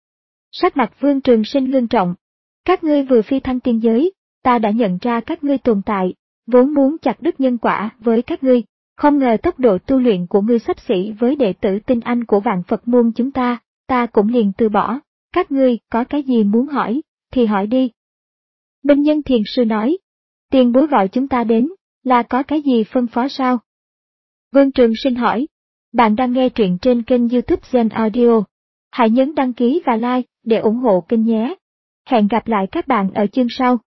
Sắc mặt Vương Trường Sinh ngưng trọng, các ngươi vừa phi thăng tiên giới, ta đã nhận ra các ngươi tồn tại, vốn muốn chặt đứt nhân quả với các ngươi, không ngờ tốc độ tu luyện của ngươi xấp xỉ với đệ tử tinh anh của Vạn Phật môn chúng ta, ta cũng liền từ bỏ, các ngươi có cái gì muốn hỏi, thì hỏi đi. Minh Nhân thiền sư nói, tiền bối gọi chúng ta đến, là có cái gì phân phó sao? Vương Trường Sinh hỏi, bạn đang nghe truyện trên kênh YouTube Gen Audio, hãy nhấn đăng ký và like để ủng hộ kênh nhé. Hẹn gặp lại các bạn ở chương sau.